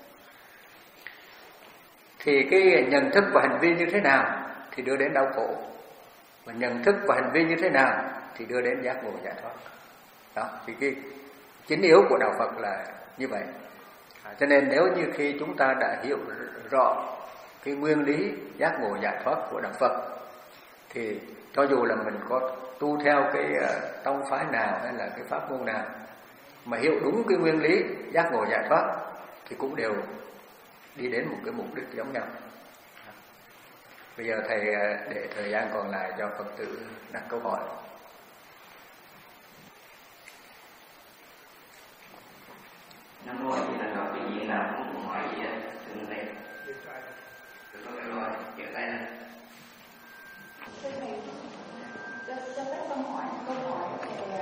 thì cái nhận thức và hành vi như thế nào thì đưa đến đau khổ, và nhận thức và hành vi như thế nào thì đưa đến giác ngộ giải thoát. Đó, thì cái chính yếu của đạo Phật là như vậy. À, cho nên nếu như khi chúng ta đã hiểu rõ cái nguyên lý giác ngộ giải thoát của đạo Phật, thì cho dù là mình có tu theo cái tông phái nào hay là cái pháp môn nào mà hiểu đúng cái nguyên lý giác ngộ giải thoát thì cũng đều đi đến một cái mục đích giống nhau. Bây giờ thầy để thời gian còn lại cho Phật tử đặt câu hỏi. Năm rồi thì là gặp cái gì nào cũng hỏi gì á, từ đây, từ có cái loại giơ tay này. Thưa thầy, cho cho phép con hỏi câu hỏi về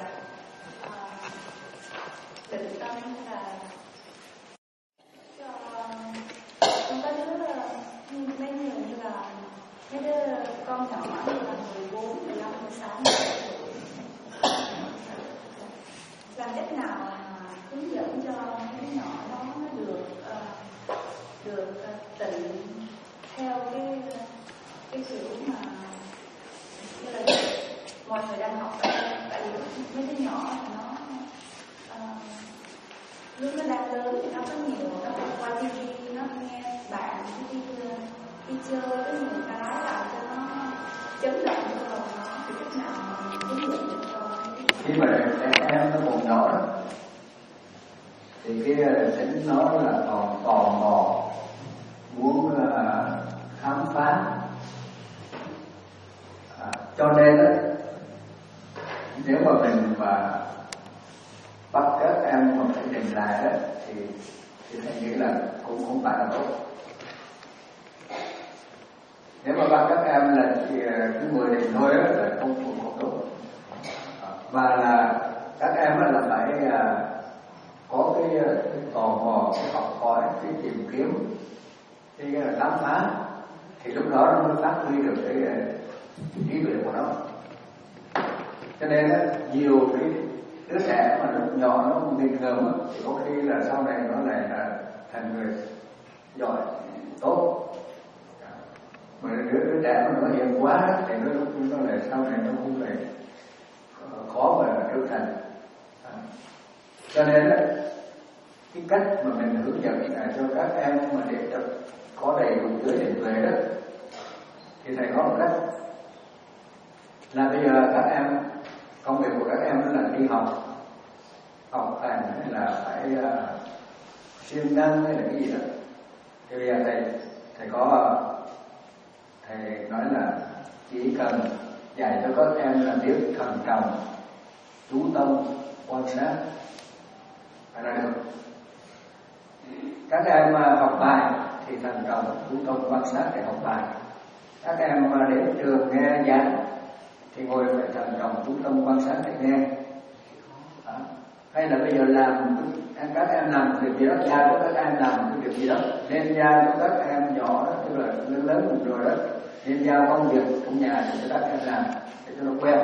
định tâm là cho con có đứa mấy người như là mấy đứa con nhỏ như là mười bốn, mười lăm, mười sáu tuổi, làm cách nào mà hướng dẫn cho mấy đứa nhỏ đó nó được uh, được uh, tịnh theo cái cái kiểu mà như là mọi người đang học ở đây, tại vì mấy đứa nhỏ thì nó uh, lúc nó đang lớn thì nó có nhiều, nó qua ti vi, nó nghe bạn đi đi chơi có nhiều cái làm cho nó chấn động trong lòng nó, thì cách nào mà hướng dẫn được cho khi mà trẻ em nó còn nhỏ đó thì cái tính nó là còn tò mò, muốn uh, khám phá, à, cho nên đó, nếu mà mình mà bắt các em mà phải dừng lại đó thì thì thầy nghĩ là cũng không phải là tốt. Nếu mà bắt các em là chỉ cứ ngồi đình thôi đó là không cũng không tốt, à, và là các em là phải uh, có cái, cái tò mò, cái học hỏi, cái tìm kiếm, cái khám phá, thì lúc đó nó mới phát huy được cái trí tuệ của nó. Cho nên đó, nhiều cái đứa trẻ mà lúc nhỏ nó nghịch ngợm thì có khi là sau này nó lại là thành người giỏi, tốt. Mà đứa, đứa trẻ mà nó hiền quá thì nó nó lại sau này nó cũng lại khó mà trở thành. À. Cho nên đó, cái cách mà mình hướng dẫn là cho các em mà để tập có đầy đủ giới định tuệ đó, thì thầy có một cách là bây giờ các em, công việc của các em là đi học, học hành hay là phải uh, siêng năng hay là cái gì đó, thì bây giờ thầy thầy có thầy nói là chỉ cần dạy cho các em là biết thận trọng, chú tâm, quan sát là được. Các em học bài thì thận trọng, chú tâm, quan sát để học bài. Các em đến trường nghe giảng thì ngồi phải thận trọng, chú tâm, quan sát để nghe. Đó. Hay là bây giờ làm các em làm việc gì đó, giao cho các em làm cái việc gì đó, nên giao cho các em nhỏ đó, tức là lớn lớn một rồi đó, nên giao công việc trong nhà cho các em làm để cho nó quen.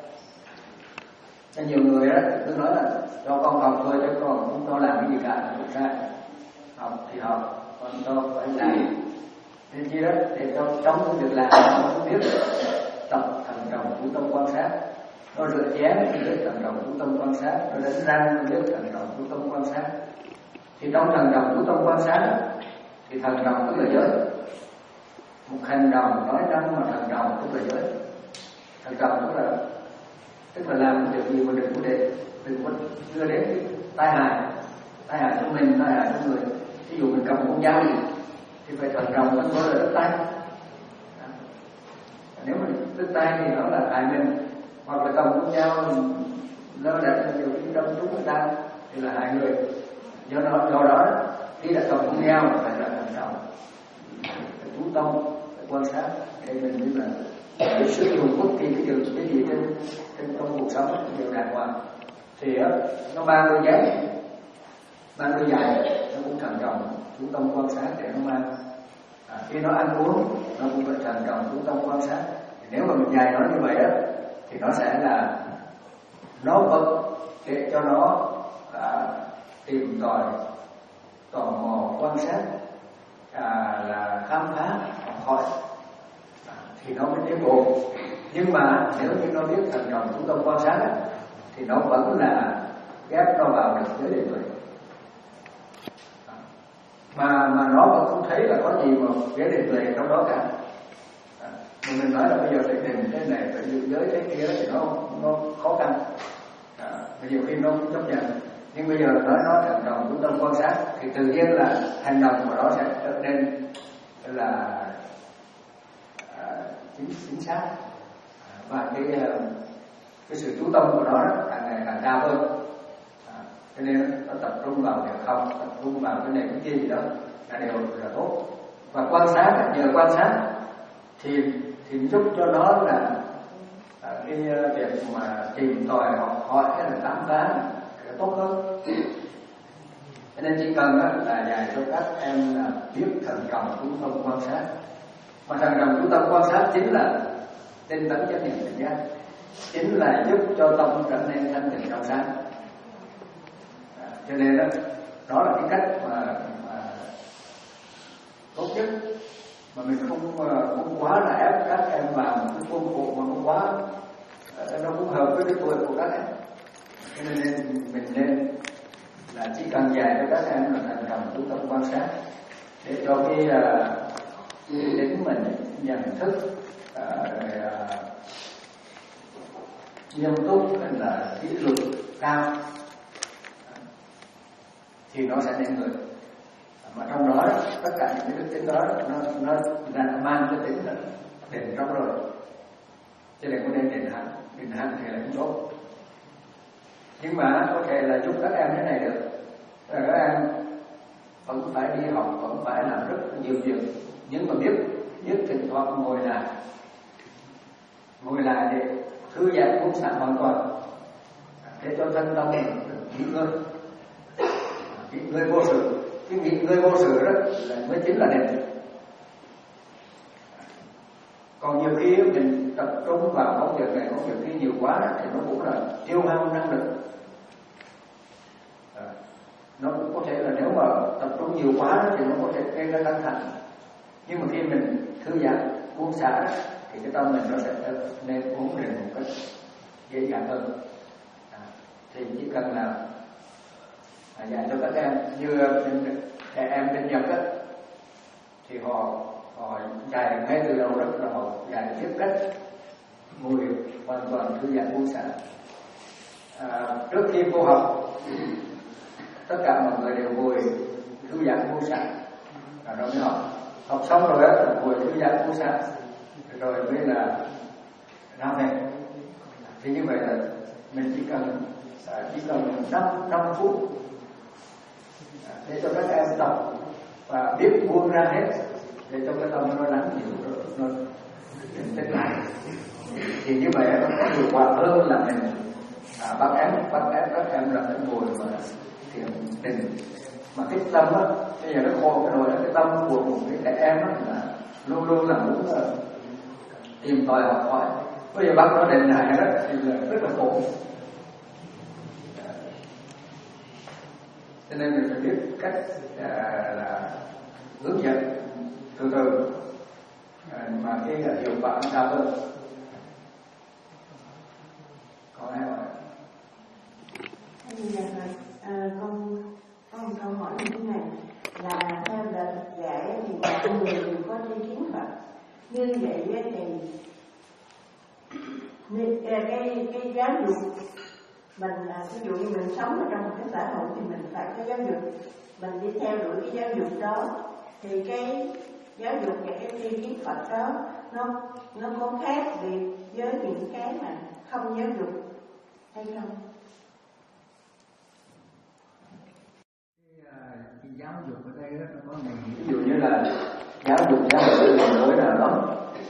Có nhiều người đó cứ nói là cho con học thôi chứ con không cho làm cái gì cả, không sai. Học thì học, còn cho phải làm. Nên chi đó để cho trong cái việc làm nó cũng biết tập thận trọng, chú tâm, quan sát. Nó rửa chén thì biết thận trọng, chú tâm, quan sát. Nó đánh răng thì biết thận trọng, chú tâm, quan sát. Thì trong thận trọng, chú tâm, quan sát thì thận trọng tức là giới. Một hành động nói năng mà thận trọng tức là giới. Thận trọng tức là tức là làm việc gì mà đừng có để đừng có đưa đến cái tai hại, tai hại cho mình, tai hại cho người. Ví dụ mình cầm con dao gì thì phải thận trọng, không có là đứt tay. Nếu mà đứt tay thì nó là hại mình, hoặc là cầm con dao nó đã nhiều khi đâm trúng người ta thì là hại người. Do đó, do đó khi đã cầm con dao phải là thận trọng, phải chú tâm, phải quan sát để mình biết là cái sử dụng bất kỳ cái điều cái gì trên trên trong cuộc sống đều đàng hoàng. Thì á nó mang đôi giấy, mang đôi giày nó cũng thận trọng, chú tâm quan sát để nó mang. À, khi nó ăn uống nó cũng phải thận trọng, chú tâm quan sát. Thì nếu mà mình dạy nó như vậy á thì nó sẽ là nó vật để cho nó à, tìm tòi, tò mò, quan sát, à, là khám phá, học hỏi, à, thì nó mới tiến bộ. Nhưng mà nếu như nó biết thận trọng, chú tâm, quan sát á, thì nó vẫn là ghép nó vào được giới định tuệ. mà mà nó vẫn không thấy là có gì mà cái định lệ trong đó cả. À, mình nói là bây giờ định định thế này phải giữ giới thế kia thì nó nó khó khăn. À, nhiều khi nó không chấp nhận. Nhưng bây giờ nói nó thành đồng trung tâm quan sát thì tự nhiên là hành động của nó sẽ trở nên là à, chính chính xác, à, và cái cái sự chú tâm của nó càng ngày càng cao hơn. À, cho nên nó tập trung vào việc học, tập trung vào cái này cái kia gì đó là đều là tốt. Và quan sát, nhờ quan sát thì thì giúp cho nó là à, cái việc mà tìm tòi học hỏi hay là khám phá tốt hơn. Cho nên chỉ cần là dạy cho các em là biết thần cầm chú tâm quan sát. Mà thần cầm chú tâm quan sát chính là tinh tấn chánh niệm tỉnh giác, chính là giúp cho tâm trở nên thanh tịnh trong sáng. À, cho nên đó, đó là cái cách mà, mà tốt nhất, mà mình không không quá là ép các em vào một cái khuôn khổ mà không quá nó cũng hợp với cái tuổi của các em. Cho nên mình nên là chỉ cần dạy cho các em là thành cầm chú tâm quan sát để cho cái uh, đến mình nhận thức uh, nghiêm túc hay là kỷ luật cao thì nó sẽ nên người. Mà trong đó tất cả những cái đức tính đó nó nó là mang cái tính là định trong rồi, cho nên có nên định hạnh. Định hạnh thì là cũng tốt, nhưng mà có thể là giúp các em thế này được. Rồi các em vẫn phải đi học, vẫn phải làm rất nhiều việc, nhưng mà biết biết thỉnh thoảng ngồi lại, ngồi lại để thư giãn buông xả hoàn toàn, để cho thân tâm nghỉ ngơi, nghỉ ngơi vô sự. Cái nghỉ ngơi vô sự đó là mới chính là định. Còn nhiều khi mình tập trung vào công việc này, công việc kia nhiều quá thì nó cũng là tiêu hao năng lực. À, nó cũng có thể là nếu mà tập trung nhiều quá thì nó có thể gây ra căng thẳng. Nhưng mà khi mình thư giãn, buông xả thì cái tâm mình nó sẽ nên ổn định một cách dễ dàng hơn. À, thì chỉ cần là à, dạy cho các em như trẻ em bên Nhật á, thì họ họ dạy ngay từ đầu rất là họ dạy tiếp cách ngồi hoàn toàn thư giãn buông xả. À, trước khi cô học tất cả mọi người đều ngồi thư giãn buông xả, rồi mới học. Học xong rồi á ngồi thư giãn buông xả, rồi mới là ra về. Thì như vậy là mình chỉ cần chỉ cần năm phút để cho các em tập và biết buông ra hết, để cho cái tâm nó lắng dịu, nó định tĩnh lại. Thì như vậy nó có hiệu quả hơn là mình à, bắt em bắt em các em là phải ngồi và thiền định. Mà cái tâm á, bây giờ nó khổ cái rồi cái tâm của một cái trẻ em á là luôn luôn là muốn là tìm tòi học hỏi. Bây giờ bắt nó định lại đó thì là rất là khổ. Cho nên mình phải biết cách à, là hướng dẫn từ từ à, mà cái hiệu quả nó cao hơn. Có ai hỏi? Dạ rồi, à, con có một câu hỏi như thế này là theo lời Phật dạy thì mọi người đều có tri kiến Phật. Như vậy thì cái cái giáo dục mình, ví dụ như mình sống ở trong một cái xã hội thì mình phải có giáo dục, mình đi theo đuổi cái giáo dục đó, thì cái giáo dục và cái tri kiến Phật đó nó nó có khác biệt với những cái mà không giáo dục hay không? Cái giáo dục ở đây đó, nó có mình ví dụ như là giáo dục giáo dục là đối nào đó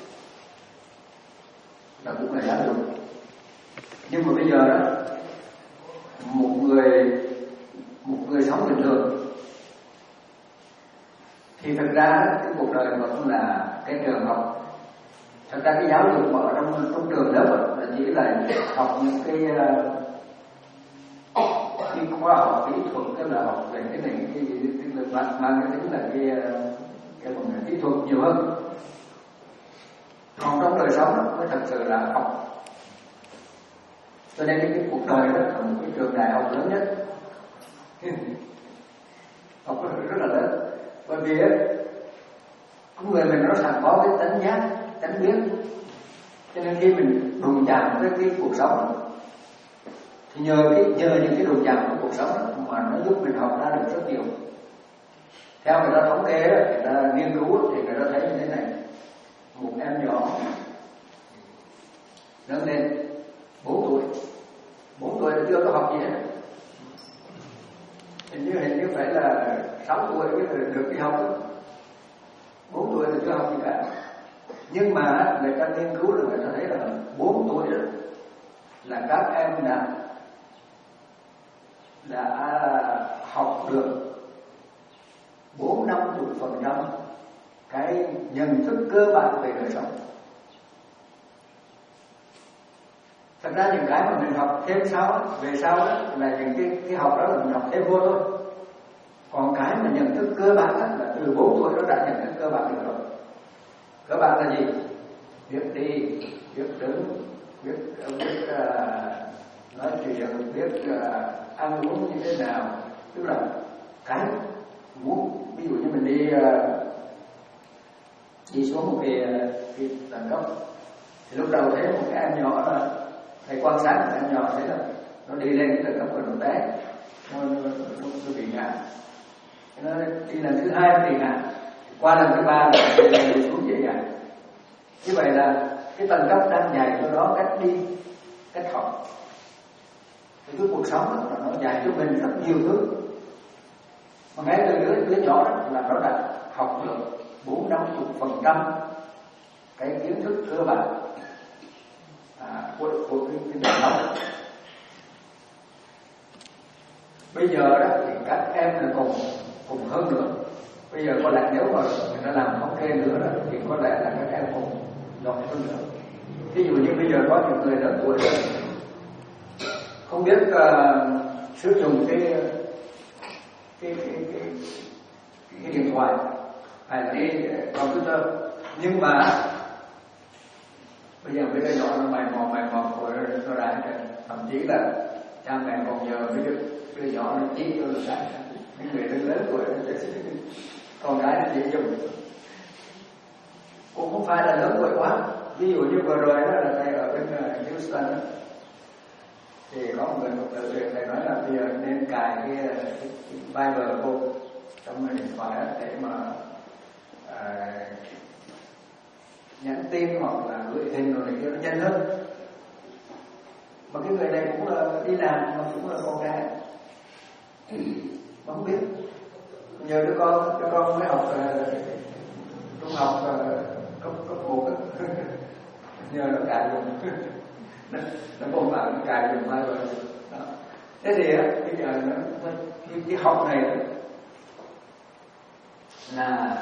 là cũng là giáo dục. Nhưng mà bây giờ đó một người một người sống bình thường thì thực ra cái cuộc đời vẫn là cái trường học. Thật ra cái giáo dục ở trong trong trường lớp là chỉ là học những cái cái khoa học kỹ thuật, tức là học về cái này cái gì cái mang mang cái tính là cái cái phần kỹ thuật nhiều hơn. Còn trong đời sống mới thật sự là học. Cho nên cái, cái cuộc đời đó là một cái trường đại học lớn nhất, học rất là lớn. Bởi vì con người mình nó sẵn có cái tánh giác, tánh biết, cho nên khi mình đụng chạm với cái cuộc sống thì nhờ cái nhờ những cái đụng chạm của cuộc sống mà nó giúp mình học ra được rất nhiều. Theo người ta thống kê, người ta nghiên cứu thì người ta thấy như thế này: một em nhỏ lớn lên bốn tuổi, bốn tuổi là chưa có học gì hết, hình như hình như phải là sáu tuổi mới được đi học, bốn tuổi là chưa học gì cả. Nhưng mà người ta nghiên cứu rồi người ta thấy là bốn tuổi đó là các em đã đã học được bốn năm chục phần trăm cái nhận thức cơ bản về đời sống. Thật ra những cái mà mình học thêm sau về sau đó, là những cái cái học đó là mình học thêm vô thôi. Còn cái mà nhận thức cơ bản đó, là từ bốn tuổi nó đã nhận thức cơ bản được rồi. Cơ bản là gì? Biết đi, biết đứng, biết biết uh, nói chuyện, biết uh, ăn uống như thế nào. Tức là cái muốn, ví dụ như mình đi uh, đi xuống một cái, cái tầng cấp, thì lúc đầu thấy một cái em nhỏ là thầy quan sát một em nhỏ thấy là nó đi lên cái tầng cấp của nó té, nó, nó, nó, nó bị ngã. Nó đi lần thứ hai nó bị ngã, qua lần thứ ba là đi xuống dễ dàng. Như vậy là cái tầng cấp đang dạy cho nó cách đi, cách học. Thì cái cuộc sống đó, nó dạy cho mình rất nhiều thứ. Mà ngay từ đứa, đứa nhỏ đó là nó đã học được bốn năm chục phần trăm cái kiến thức cơ bản à, của, của cái, cái đời sống. Bây giờ đó thì các em là còn cùng hơn nữa. Bây giờ có lẽ nếu mà người ta làm thống kê nữa đó, thì có lẽ là các em cùng giỏi hơn nữa. Ví dụ như bây giờ có những người lớn tuổi rồi không biết uh, sử dụng cái cái cái, cái cái điện thoại hay là cái computer, nhưng mà bây giờ cái đứa nhỏ nó mày mò mày mò của nó ra, thậm chí là cha mẹ còn nhờ cái đứa, đứa nhỏ nó chỉ cho nó ra, những người lớn lớn tuổi con gái nó chỉ dùng, cũng không phải là lớn tuổi quá. Ví dụ như vừa rồi đó là thầy ở bên Houston đó, thì có một người một tự chuyện thầy nói là bây giờ nên cài cái, cái, cái Bible vô trong cái điện thoại để mà à, nhắn tin hoặc là gửi hình rồi này kia nó nhanh hơn. Mà cái người này cũng là đi làm mà cũng là con gái mà không biết. Nhờ đứa con đứa con mới học uh, trung học uh, cấp cấp một nhờ nó cài dùng nó nó bông bạn nó cài dùng hai rồi đó. Thế thì á bây giờ nó cái, cái học này là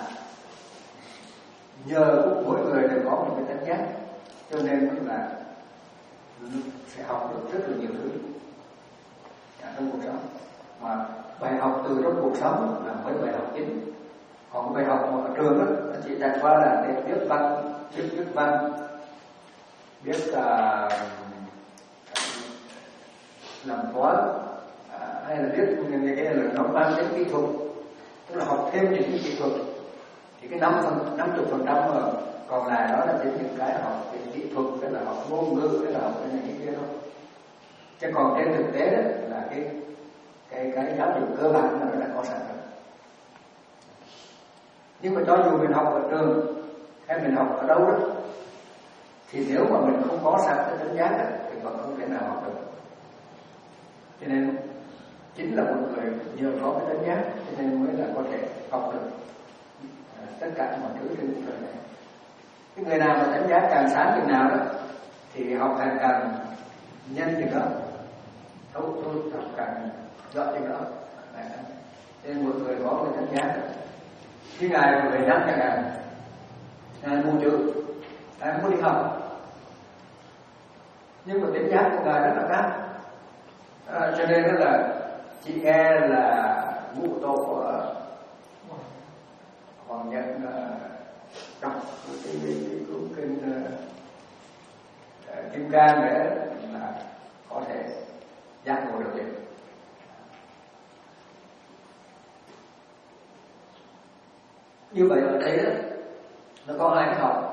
nhờ mỗi người đều có một cái tánh giác, cho nên là sẽ học được rất là nhiều thứ trong cuộc sống. Mà bài học từ trong cuộc sống là mấy bài học chính. Còn bài học ở trường đó, nó chỉ chẳng qua là để viết văn, viết viết văn, biết uh, làm toán uh, hay là biết những cái là nó mang đến kỹ thuật, tức là học thêm những cái kỹ thuật. Thì cái năm phần năm chục phần trăm mà còn lại đó là chính những cái học về kỹ thuật, cái là học ngôn ngữ, cái là học cái này cái kia thôi. Chứ còn trên thực tế đó là cái cái cái giáo dục cơ bản nó đã có sẵn rồi. Nhưng mà cho dù mình học ở trường hay mình học ở đâu đó, thì nếu mà mình không có sẵn cái tính giác đó, thì vẫn không thể nào học được. Cho nên chính là một người nhờ có cái tính giác cho nên mới là có thể học được à, tất cả mọi thứ trên cuộc đời này. Cái người nào mà tính giác càng sáng chừng nào đó thì học càng càng nhanh chừng đó, thấu thấu học càng giỏi chừng đó. Nên một người có cái tính giác, khi ngài về nhắc cho ngài, ngài mù chữ, ngài không có đi học, nhưng mà tính giác của ngài rất là khác. À, cho nên đó là chị nghe là ngũ tổ của Hoàng Nhân đọc cái cuốn kinh uh, Kim Cang để là có thể giác ngộ được liền. Như vậy ở đây đó, nó có hai cái học.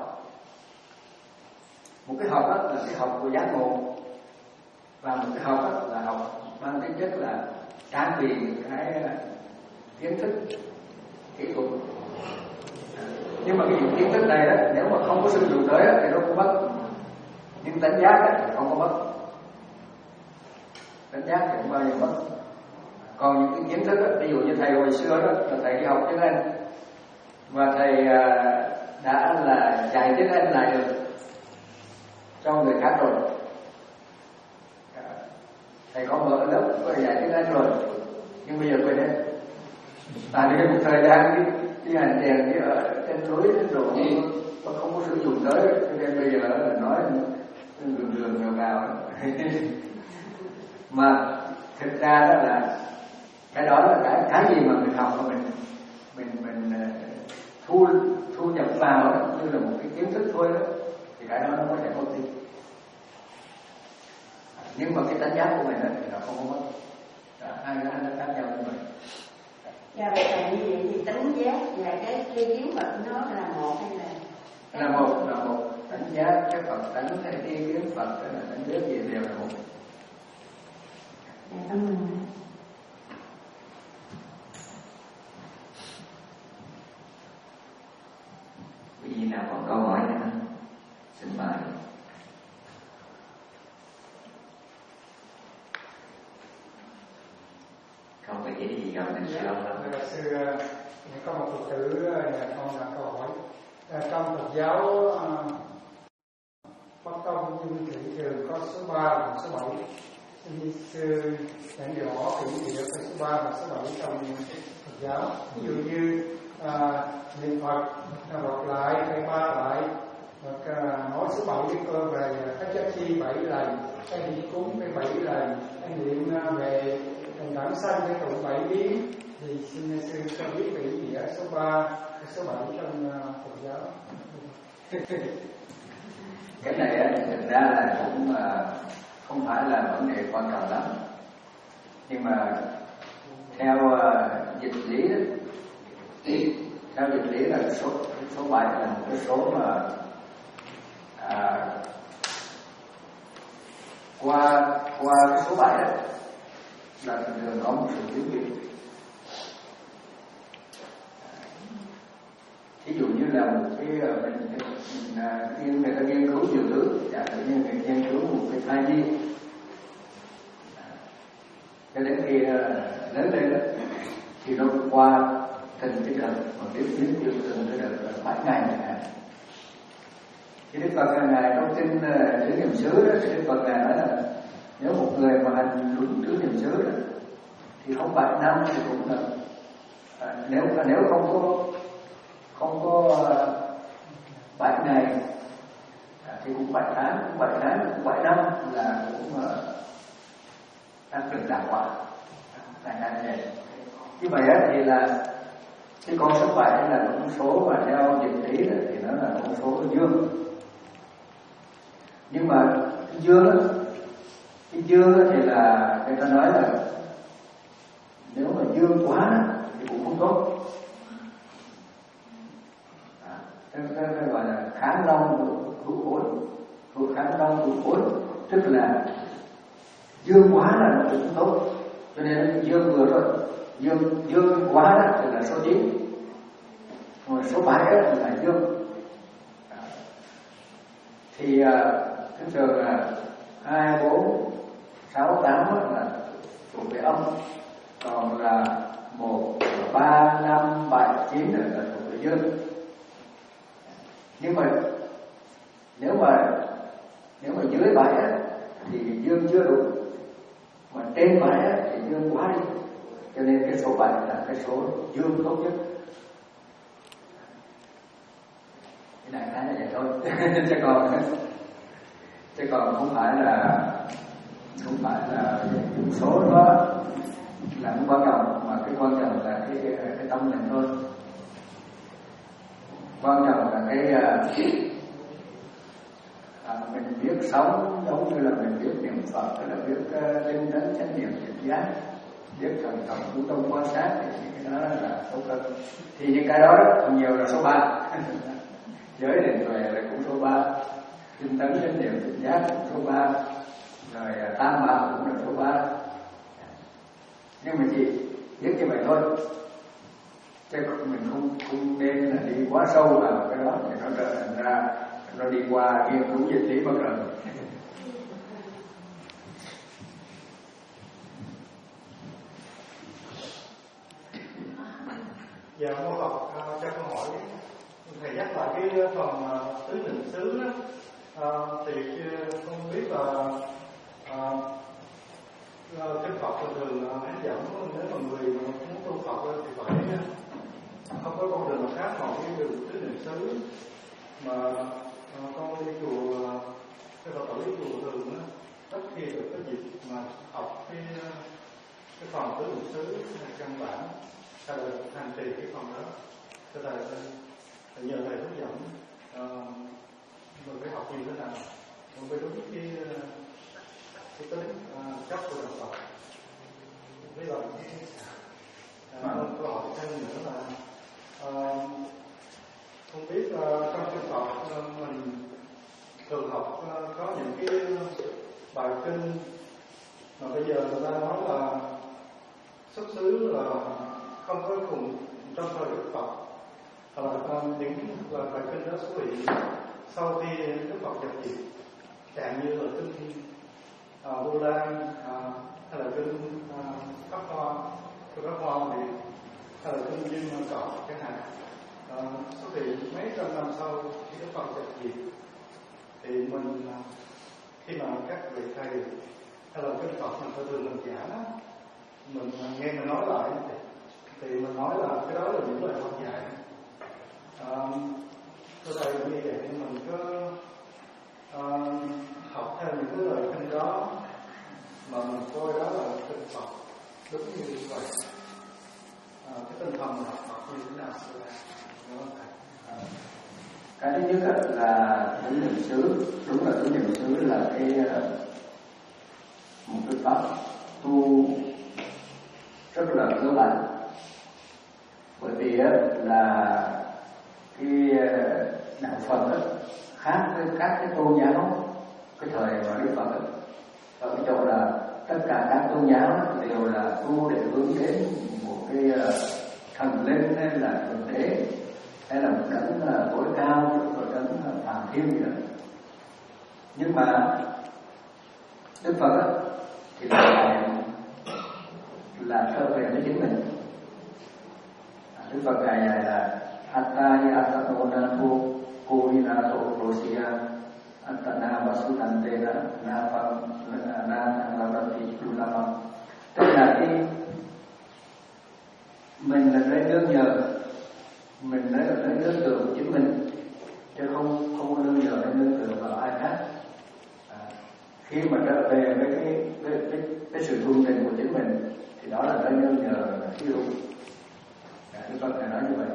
Một cái học đó là cái học của giác ngộ, và một cái học đó là học mang tính chất là trang bị cái kiến thức kỹ thuật. Nhưng mà cái kiến thức này đó, nếu mà không có sử dụng tới đó, thì nó cũng mất. Nhưng đánh giá đó, thì không có mất. Đánh giá thì không bao giờ mất. Còn những cái kiến thức đó, ví dụ như thầy hồi xưa đó là thầy đi học tiếng Anh, và thầy đã là dạy tiếng Anh lại được cho người khác rồi. Thầy có mở lớp có dạy tiếng Anh rồi, nhưng bây giờ quên hết. Tại vì một thời gian đi, đi hành đèn đi ở trên núi trên đồ nó không có sử dụng tới, cho nên bây giờ là nói đường đường ngào ngào. Mà thực ra đó là cái đó là cái cái gì mà mình học mà mình mình mình thu thu nhập vào đó, như là một cái kiến thức thôi đó, thì cái đó nó có thể mất đi. Nhưng mà cái đánh giá của mình đó, thì nó không có mất. Hai cái nó khác nhau như vậy. Dạ, vậy là như vậy thì đánh giá và cái tri kiến Phật nó là một hay là là một là một đánh giá cái Phật tánh hay tri kiến Phật hay là đánh giá gì đều là một. Dạ, cảm ơn. Quý vị nào còn câu hỏi nữa xin mời. Không phải cái gì gần đến sư ông đâu. Thưa sư, có một Phật tử nhà con đặt câu hỏi. Trong Phật giáo Bắc Tông nhưng thị trường có số ba và số bảy. Xin sư giảng rõ kỹ nghĩa của số ba và số bảy trong Phật giáo. Ví dụ như à, niệm Phật đọc lại hay ba lại, hoặc à, nói số bảy cái cơ về các giác chi bảy lần, hay niệm cúng cái bảy lần, hay niệm về thành đẳng sanh cái tụng bảy biến, thì xin sư cho biết kỹ nghĩa số ba, số bảy trong uh, Phật giáo. Cái này thực ra là cũng uh, không phải là vấn đề quan trọng lắm, nhưng mà theo uh, dịch lý đó, theo dịch lý là số số bảy là một cái số mà à, qua qua cái số bảy đó là thường có một sự biến biến. Ví dụ như là một cái mình, mình, mình người ta nghiên cứu nhiều thứ, giả tự nhiên người nghiên cứu một cái thai nhi, cho đến khi lớn lên đó thì nó qua từng cái đợt mà biến biến từ từng cái đợt bảy ngày này. Thì Đức Phật ngài trong kinh Tứ Niệm xứ đó, Đức Phật ngài nói là nếu một người mà hành đúng Tứ Niệm xứ đó, thì không bảy năm thì cũng là à, nếu nếu không có không có bảy uh, ngày à, thì cũng bảy tháng, cũng bảy tháng, cũng bảy năm là cũng uh, đã được đạt quả. Này này này. Như vậy thì là cái con số bảy là con số mà theo dịch lý đó, thì nó là con số dương. Nhưng mà cái dương đó, cái dương thì là người ta nói là nếu mà dương quá thì cũng không tốt. À, cái, cái, cái gọi là kháng long hữu hối, hữu kháng long hữu hối, tức là dương quá là nó cũng không tốt. Cho nên dương vừa thôi, dương dương quá đó thì là số chín, rồi số bảy đó thì là dương. À, thì cái trường là hai bốn sáu tám là thuộc về âm, còn là một ba năm bảy chín là thuộc về dương. Nhưng mà nếu mà nếu mà dưới bảy thì dương chưa đủ, mà trên bảy thì dương quá đi, cho nên cái số bảy là cái số dương tốt nhất. Cái này cái là vậy thôi. chứ còn chứ còn không phải là không phải là dùng số đó là không quan trọng, mà cái quan trọng là cái cái tâm mình thôi. Quan trọng là cái à, mình biết sống giống như là mình biết niệm Phật, tức là biết uh, tinh tấn chánh niệm tỉnh giác, biết thần thông chú tâm quan sát thì cái đó là số cân. Thì những cái đó còn nhiều là số ba. Giới định tuệ là cũng số ba, tinh tấn chánh niệm tỉnh giác cũng số ba, rồi tam bảo cũng là số ba. Nhưng mà chỉ biết như vậy thôi, chứ mình không không nên là đi quá sâu vào cái đó thì nó trở thành ra nó đi qua nghiên cứu dịch lý bất ngờ. Giờ câu học uh, cho câu hỏi thầy nhắc lại cái phần uh, tứ niệm xứ đó, uh, thì uh, không biết là uh, uh, Đức Phật thường thường uh, hướng dẫn nếu mà người muốn tu Phật thì phải uh, không có con đường nào khác ngoài cái đường tứ niệm xứ. Mà uh, con đi chùa uh, cái Phật tử đi chùa thường uh, rất khi được cái dịp mà học cái uh, cái phần tứ niệm xứ căn bản hay là hành trì cái phần đó, cho thầy thầy nhờ thầy hướng dẫn uh, mình phải học như thế nào mình phải đúng cái cái tính uh, chất của đạo Phật. Với lại uh, câu hỏi thêm nữa là uh, không biết uh, trong kinh Phật uh, mình thường học uh, có những cái bài kinh mà bây giờ người ta nói là xuất xứ là không có cùng trong thời Đức Phật, hoặc là những là bài kinh đó xuất hiện sau khi Đức Phật nhập diệt, chẳng như là kinh uh, Vô Lan uh, hay là kinh uh, Pháp Hoa, kinh Pháp Hoa thì hay là kinh Duyên Cỏ chẳng hạn, uh, xuất hiện mấy trăm năm sau khi Đức Phật nhập diệt. Thì mình uh, khi mà các vị thầy hay là kinh Phật mình thường mình giảng, mình uh, nghe mình nói lại thì thì mình nói là cái đó là những lời Phật dạy. À, thưa thầy như vậy mình cứ à, học theo những cái lời kinh đó mà mình coi đó là kinh Phật đúng như vậy. À, cái tinh thần mình học Phật như thế nào thưa thầy? Đúng không thầy? À, cái thứ nhất là tứ niệm xứ. Đúng là tứ niệm xứ là cái một cái pháp tu rất là cơ bản. Bởi vì là cái đạo Phật khác với các cái tôn giáo cái thời mà Đức Phật ở cái chỗ là tất cả các tôn giáo đều là tu để hướng đến một cái thần linh hay là thượng đế hay là một đấng tối cao, một đấng phàm thiên gì đó. Nhưng mà Đức Phật thì là là trở về với chính mình. Đức Phật ngài dạy là Attaya Attanonatu Kovinato Rosia Attana Vasudantena Napam Nananavati Lulamam. Tức là cái mình là cái nương nhờ, mình là cái nương tựa của chính mình, chứ không không có nương nhờ hay nương tựa vào ai khác. À, khi mà trở về với cái cái, cái, cái sự thuần tình của chính mình thì đó là cái nương nhờ thiếu đúng. Đức Phật đã nói như vậy.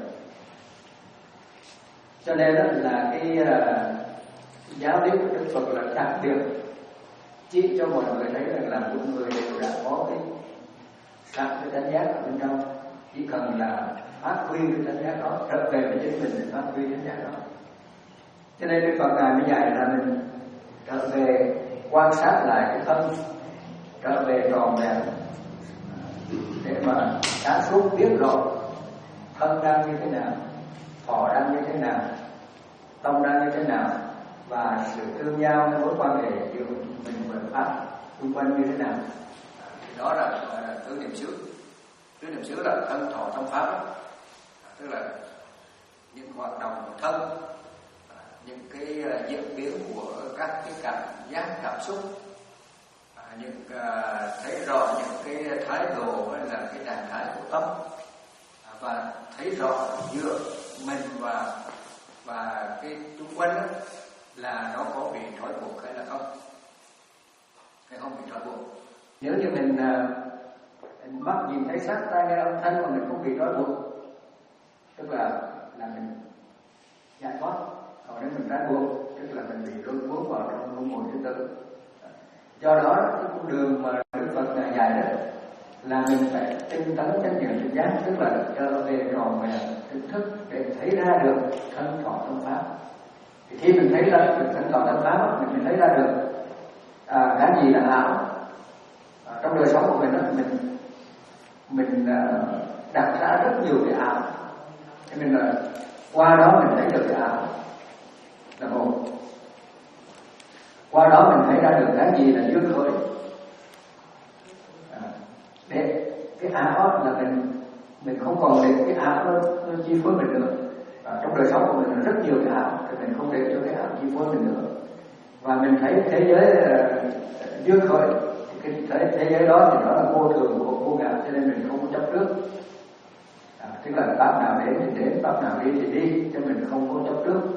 Cho nên đó là cái uh, giáo lý của Đức Phật là đặc biệt chỉ cho mọi người thấy rằng là một người đều đã có cái sẵn cái chánh giác ở bên trong, chỉ cần là phát huy cái chánh giác đó, trở về với chính mình để phát huy chánh giác đó. Cho nên Đức Phật ngài mới dạy là mình trở về quan sát lại cái thân, trở về tròn vẹn để mà sáng suốt biết rõ thân đang như thế nào, thọ đang như thế nào, tâm đang như thế nào, và sự tương giao mối quan hệ giữa mình và pháp xung quanh như thế nào. Đó là gọi là tứ niệm xứ. Tứ niệm xứ là thân thọ tâm pháp đó. Tức là những hoạt động của thân, những cái diễn biến của các cái cảm giác cảm xúc, những thấy rõ những cái thái độ hay là cái trạng thái của tâm, và thấy rõ giữa mình và và cái xung quanh đó là nó có bị trói buộc hay là không, hay không bị trói buộc. Nếu như mình, mình mắt nhìn thấy sắc, tai nghe âm thanh mà mình không bị trói buộc, tức là là mình giải thoát. Còn nếu mình trói buộc, tức là mình bị lôi cuốn vào trong luân hồi thứ tư. Do đó cái con đường mà Đức Phật ngài dạy đó là mình phải tinh tấn chánh niệm tỉnh giác, tức là trở về tròn vẹn tỉnh thức để thấy ra được thân thọ tâm pháp. Thì khi mình thấy ra được thân thọ tâm pháp, mình mới thấy ra được à, cái gì là ảo. À, trong đời sống của mình đó, mình mình uh, đặt ra rất nhiều cái ảo, cho nên là qua đó mình thấy được cái ảo là một. Qua đó mình thấy ra được cái gì là duyên khởi. À, để cái ảo là mình mình không còn để cái ảo nó, nó chi phối mình nữa. À, trong đời sống của mình rất nhiều cái ảo, thì mình không để cho cái ảo chi phối mình nữa. Và mình thấy thế giới uh, duyên khởi, cái thế, thế giới đó thì nó là vô thường, vô, vô ngã, cho nên mình không có chấp trước. À, tức là pháp nào đến thì đến, pháp nào đi thì đi, cho mình không có chấp trước.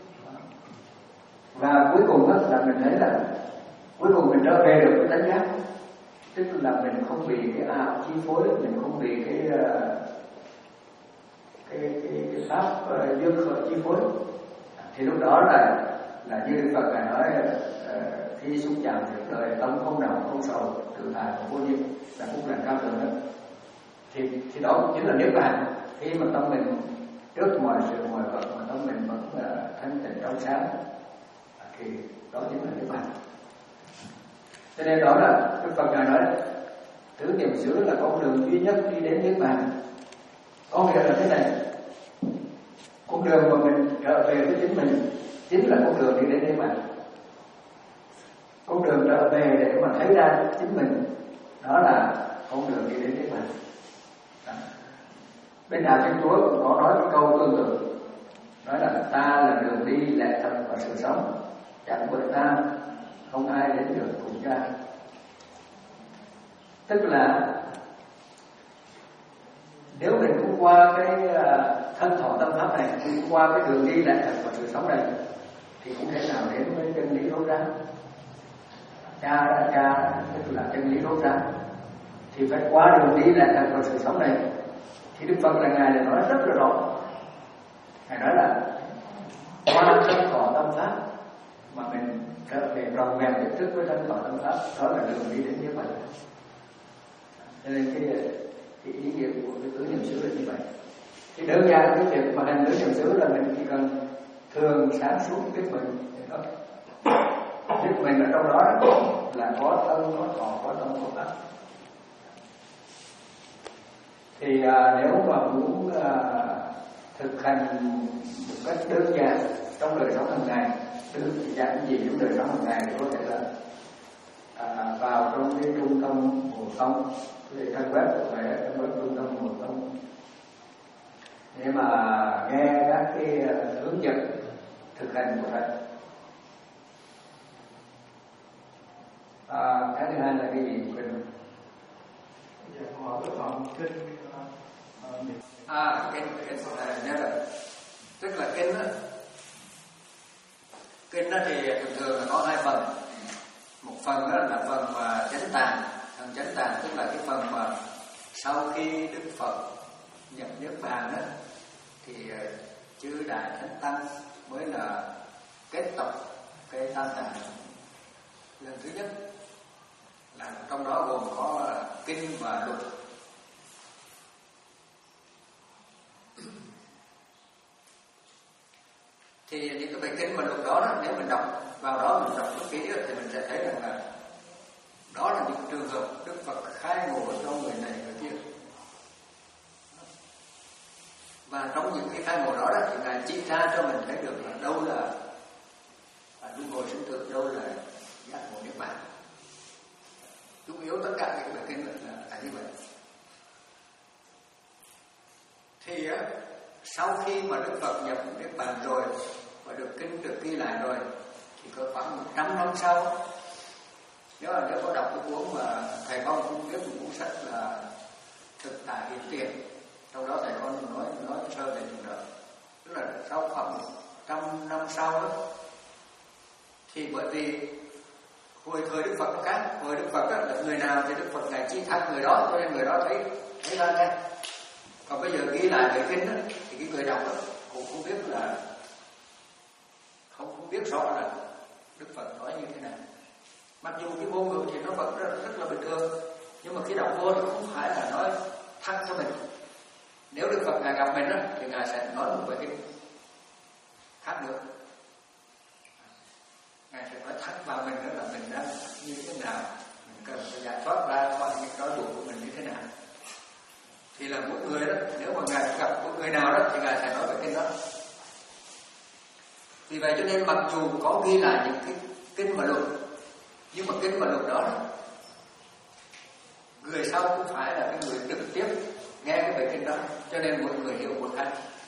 Và cuối cùng đó là mình thấy là cuối cùng mình trở về được cái tánh giác, tức là mình không bị cái ảo chi phối, mình không bị cái cái cái, cái pháp uh, duyên khởi chi phối. À, thì lúc đó là là như Đức Phật ngài nói uh, khi xúc chạm việc đời tâm không nào không sầu, tự tại và vô nhiễm, là cũng là cao thượng đó. Thì thì đó cũng chính là niết bàn. Khi mà tâm mình trước mọi sự mọi vật mà tâm mình vẫn uh, thanh tịnh trong sáng, thì đó chính là niết bàn. Cho nên đó là Đức Phật ngài nói tứ niệm xứ là con đường duy nhất đi đến niết bàn. Có nghĩa là thế này, con đường mà mình trở về với chính mình chính là con đường đi đến niết bàn. Con đường trở về để mà thấy ra chính mình, đó là con đường đi đến niết bàn. Bên Đạo Thiên Chúa cũng có nói cái câu tương tự, nói là ta là đường đi lẽ thật và sự sống, chẳng bởi ta không ai đến được cùng cha. Tức là nếu mình cũng qua cái thân thọ tâm pháp này, cũng qua cái đường đi lẽ thật và sự sống này, thì cũng thể nào đến với chân lý rốt ráo. Cha đã cha tức là chân lý rốt ráo, thì phải qua đường đi lẽ thật và sự sống này. Thì Đức Phật là ngài đã nói rất là rõ, ngài nói là qua thân thọ tâm pháp mà mình trở về tròn vẹn nhận thức với thân thọ tâm pháp, đó là đường đi đến niết bàn. Cho nên cái, cái ý nghĩa của cái tứ niệm xứ là như vậy. Thì đơn giản cái việc mà hành tứ niệm xứ là mình chỉ cần thường sáng suốt biết mình, biết mình ở trong đó là có thân, có thọ, có tâm, có pháp. Thì à, nếu mà muốn à, thực hành một cách đơn giản trong đời sống hàng ngày, đơn giản gì trong đời sống hàng ngày thì có thể là à, vào trong cái trung tâm Hồ Tông, cái trang web của thầy, trang web trung tâm Hồ Tông, để mà nghe các cái hướng dẫn thực hành của thầy. À, cái thứ hai là cái gì quên rồi? Họ có chọn kinh À, kinh kinh à, nhớ rồi. Tức là kinh đó, kinh đó thì thường thường là có hai phần. Một phần đó là phần mà chánh tạng, phần chánh tạng tức là cái phần mà sau khi Đức Phật nhập niết bàn đó, thì chư đại thánh tăng mới là kết tập cái tam tạng lần thứ nhất, là trong đó gồm có kinh và luật. Thì những cái bài kinh và luật đó, đó nếu mình đọc vào đó, mình đọc rất kỹ thì mình sẽ thấy rằng là đó là những trường hợp Đức Phật khai ngộ cho người này người kia. Và trong những cái khai ngộ đó, đó thì ngài chỉ ra cho mình thấy được là đâu là luân hồi sinh tử, đâu là giác ngộ niết bàn. Chủ yếu tất cả những bài kinh là, là như vậy. Thì sau khi mà Đức Phật nhập niết bàn rồi và được kinh được ghi lại rồi, thì có khoảng một trăm năm sau, nếu anh có đọc cái cuốn mà thầy Phong cũng viết một cuốn sách là Thực Tại Hiện Tiền, trong đó thầy con nói nói sơ về chuyện đó, tức là sau khoảng một trăm năm sau đó, thì bởi vì hồi thời Đức Phật khác, hồi Đức Phật đó, là người nào thì Đức Phật ngài chỉ thẳng người đó, cho nên người đó thấy thấy ra ngay. Còn bây giờ ghi lại bài kinh đó, thì cái người đọc đó cũng không biết là không không biết rõ là Đức Phật nói như thế nào. Mặc dù cái ngôn ngữ thì nó vẫn rất, rất là bình thường, Nhưng mà khi đọc vô thì không phải là nói thẳng cho mình. Nếu Đức Phật Ngài gặp mình đó, thì Ngài sẽ nói một bài kinh khác nữa. Ngài sẽ nói thẳng vào mình đó là mình đang như thế nào, mình cần phải giải thoát ra khỏi những trói buộc của mình như thế nào. Thì là mỗi người đó, nếu mà Ngài gặp một người nào đó thì Ngài sẽ nói bài kinh đó. Vì vậy cho nên mặc dù có ghi lại những cái kinh và luật, nhưng mà kinh và luật đó, đó người sau cũng phải là cái người trực tiếp nghe cái bài kinh đó, cho nên mỗi người hiểu một khác.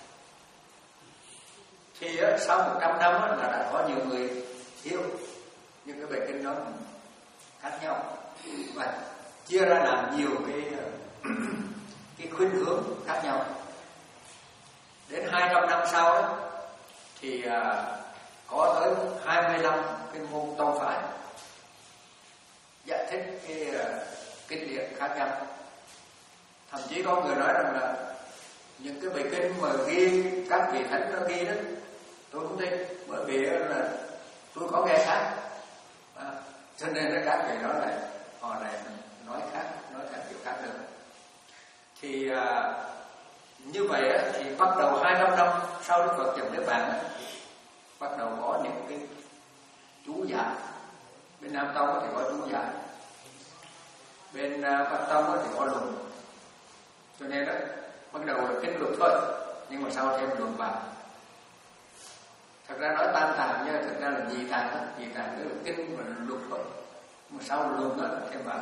Thì á, sau một trăm năm á, là đã có nhiều người hiểu những cái bài kinh đó khác nhau và chia ra làm nhiều cái cái khuynh hướng khác nhau. Đến hai trăm năm sau đó thì à, có tới hai mươi lăm cái môn tông phái giải thích cái uh, kinh điển khác nhau. Thậm chí có người nói rằng là những cái bài kinh mà ghi các vị thánh nó ghi đó tôi không tin, bởi vì là tôi có nghe khác, à, cho nên là các vị đó lại họ lại nói khác, nói theo kiểu khác được. Thì à, như vậy á, thì bắt đầu hai trăm năm sau Đức Phật nhập Niết Bàn á, bắt đầu có những cái chú giải. Bên Nam Tông thì có chú giải, bên Bắc Tông thì có luận. Cho nên đó bắt đầu là kinh luật thôi, nhưng mà sau thêm luận vào. Thật ra nói tam tạng nhưng thật ra là nhị tạng đó, nhị tạng tức là kinh và luật thôi, mà sau luận đó là thêm vào.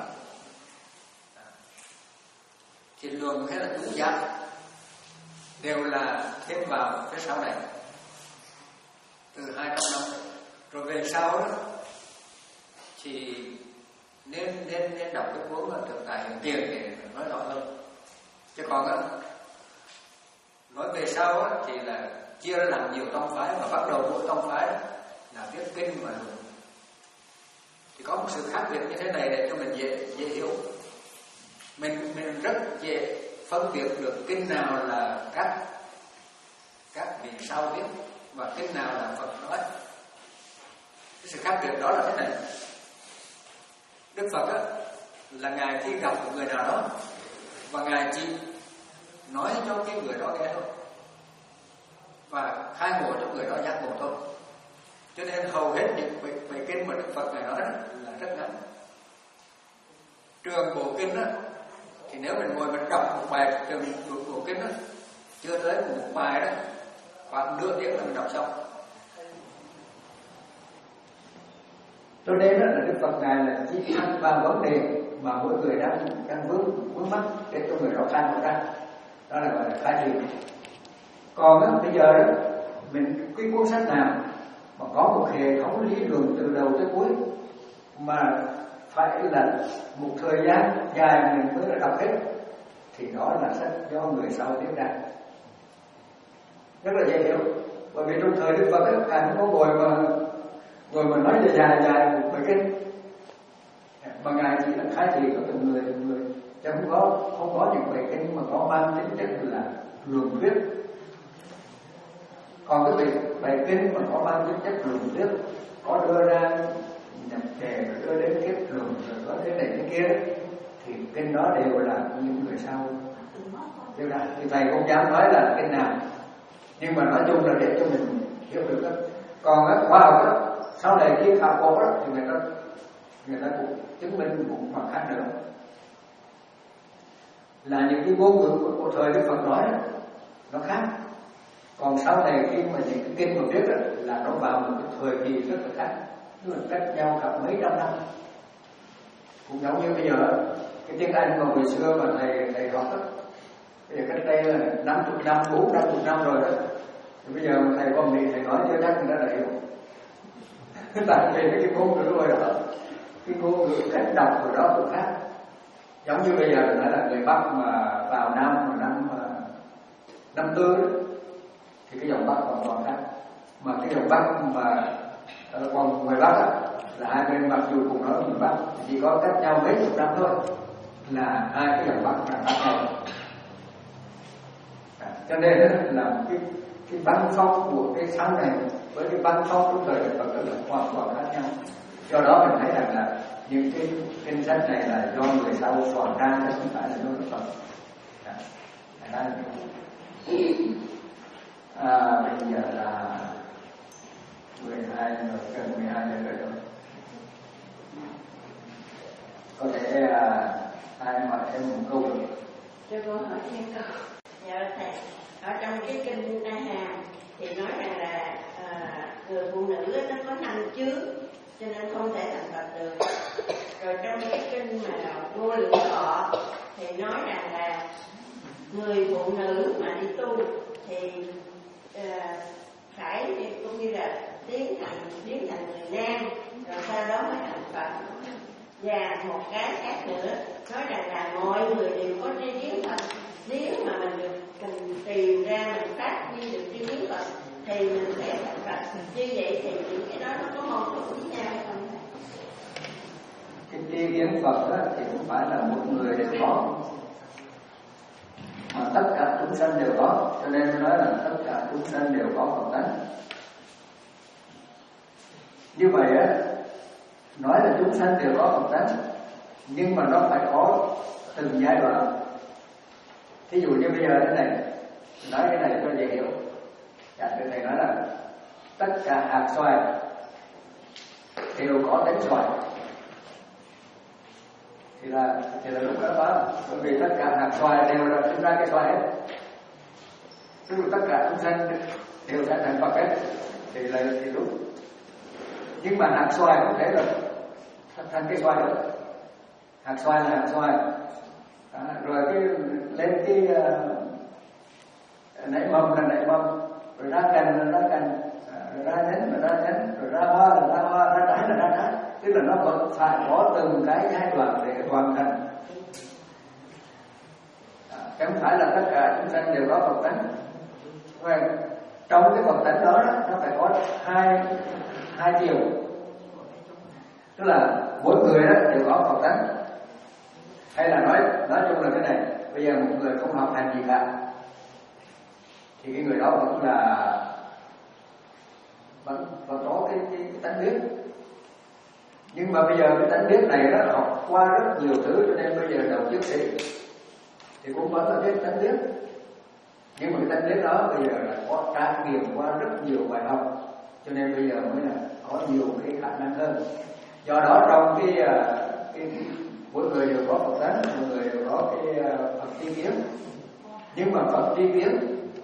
Thì luận hay là chú giải đều là thêm vào cái sau này từ hai trăm năm. Rồi về sau đó thì nên nên nên đọc cái cuốn là Thực Tại Hiện Tiền để nói rõ hơn. Chứ còn á, nói về sau á, thì là chia ra làm nhiều tông phái, và bắt đầu mỗi tông phái là viết kinh và luận. Thì có một sự khác biệt như thế này để cho mình dễ dễ hiểu. Mình mình rất dễ phân biệt được kinh nào là các các vị sau viết và kinh nào là Phật nói. Cái sự khác biệt đó là thế này. Đức Phật á, là Ngài khi gặp một người nào đó và Ngài chỉ nói cho cái người đó nghe thôi và khai ngộ cho người đó giác ngộ thôi. Cho nên hầu hết những bài kinh mà Đức Phật Ngài nói là rất ngắn. Trường bộ kinh đó, thì nếu mình ngồi mình đọc một bài trường bộ kinh đó, chưa tới một bài đó, khoảng nửa tiếng là mình đọc xong. Cho nên là Đức Phật Ngài là chỉ thẳng vào vấn đề mà mỗi người đang đang vướng vướng mắc để cho người đó khai mở ra, đó là gọi là khai thị. Còn đó, bây giờ đó, mình cái cuốn sách nào mà có một hệ thống lý luận từ đầu tới cuối mà phải là một thời gian dài mình mới là đọc hết, thì đó là sách do người sau viết ra, rất là dễ hiểu. Bởi vì trong thời Đức Phật ấy, Ngài không có ngồi mà ngồi mà nói dài dài dài một bài kinh, mà Ngài chỉ là khai thị của từng người từng người, chứ không có không có những bài kinh mà có mang tính chất là luận thuyết. Còn cái bài, bài kinh mà có mang tính chất luận thuyết, có đưa ra nhập đề rồi đưa đến kết luận rồi có thế này thế kia, thì kinh đó đều là những người sau đưa ra. Thì thầy không dám nói là kinh nào, nhưng mà nói chung là để cho mình hiểu được đó. Còn cái khoa học đó, sau này khi khảo cổ đó, thì người ta người ta cũng chứng minh một mặt khác nữa là những cái ngôn ngữ của, của thời Đức Phật nói đó, nó khác. Còn sau này khi mà những cái kinh mà viết đó, là nó vào một cái thời kỳ rất là khác, tức là cách nhau cả mấy trăm năm. Cũng giống như bây giờ cái tiếng Anh mà hồi xưa mà thầy thầy học đó, bây giờ cách đây là năm chục năm, bốn năm chục năm rồi đó, thì bây giờ mà thầy con mình thầy nói chưa chắc người ta đã hiểu. Tại vì cái ngôn ngữ rồi đó, cái ngôn ngữ cách đọc của đó cũng khác. Giống như bây giờ nói là người Bắc mà vào Nam vào năm năm tư đó, thì cái dòng Bắc còn còn khác, mà cái dòng Bắc mà còn người Bắc á, là hai bên mặc dù cùng nói người Bắc, chỉ có cách nhau mấy chục năm thôi, là hai cái dòng Bắc là khác nhau. À, cho nên là cái cái văn phong của cái sau này với cái văn phong trong thời Đức Phật là hoàn toàn khác nhau. Do đó mình thấy rằng là những cái kinh sách này là do người sau soạn ra chứ không phải là do Đức Phật. Đó là à, bây giờ là mười hai rồi, gần mười hai giờ rồi. Có thể à, ai hỏi thêm một câu được? Cho cô hỏi thêm câu. Dạ thầy, ở trong cái kinh A Hàm thì nói rằng là à, người phụ nữ nó có năm chướng cho nên không thể thành Phật được. Rồi trong cái kinh mà Vô Lượng Thọ thì nói rằng là người phụ nữ mà đi tu thì uh, phải cũng như là tiến thành biến thành người nam, rồi sau đó mới thành Phật. Và một cái khác nữa nói rằng là mọi người đều có tri kiến Phật. Nếu mà mình được mình tìm ra mình phát huy được tri kiến Phật thì mình sẽ thành Phật. Như vậy thì những cái đó nó có mâu thuẫn với nhau hay không? Cái tri kiến Phật đó, thì không phải là một người đều có, mà tất cả chúng sanh đều có, cho nên nói là tất cả chúng sanh đều có Phật tánh. Như vậy á, nói là chúng sanh đều có Phật tánh, nhưng mà nó phải có từng giai đoạn. Thí dụ như bây giờ thế này, nói cái này cho dễ hiểu. Dạ, cái này nói là tất cả hạt xoài đều có tính xoài. Thì là, thì là lúc đó đó, bởi vì tất cả hạt xoài đều là sinh ra cái xoài hết. Tức là tất cả chúng sanh đều sẽ thành Phật hết. Thì là thì đúng. Nhưng mà hạt xoài không thể là thành cái xoài được. Hạt xoài là hạt xoài. Đó, rồi cái lên cái uh, nảy mầm là nảy mầm, rồi ra cành là ra cành, rồi ra nhánh là ra nhánh, rồi ra hoa là ra hoa, ra trái là ra trái. Tức là nó vẫn phải có từng cái giai đoạn để hoàn thành. À, không phải là tất cả chúng sanh đều có Phật tánh. Và trong cái Phật tánh đó, đó nó phải có hai hai chiều. Tức là mỗi người đó đều có Phật tánh. Hay là nói nói chung là cái này, bây giờ một người không học hành gì cả thì cái người đó vẫn là vẫn vẫn có cái cái, cái tánh biết. Nhưng mà bây giờ cái tánh biết này nó học qua rất nhiều thứ, cho nên bây giờ đọc chứng sĩ thì cũng vẫn là biết tánh biết. Nhưng mà cái tánh biết đó bây giờ là có trải nghiệm qua rất nhiều bài học, cho nên bây giờ mới là có nhiều cái khả năng hơn. Do đó trong cái cái mỗi người đều có Phật tánh, mỗi người đều có cái Phật tri kiến. Nhưng mà Phật tri kiến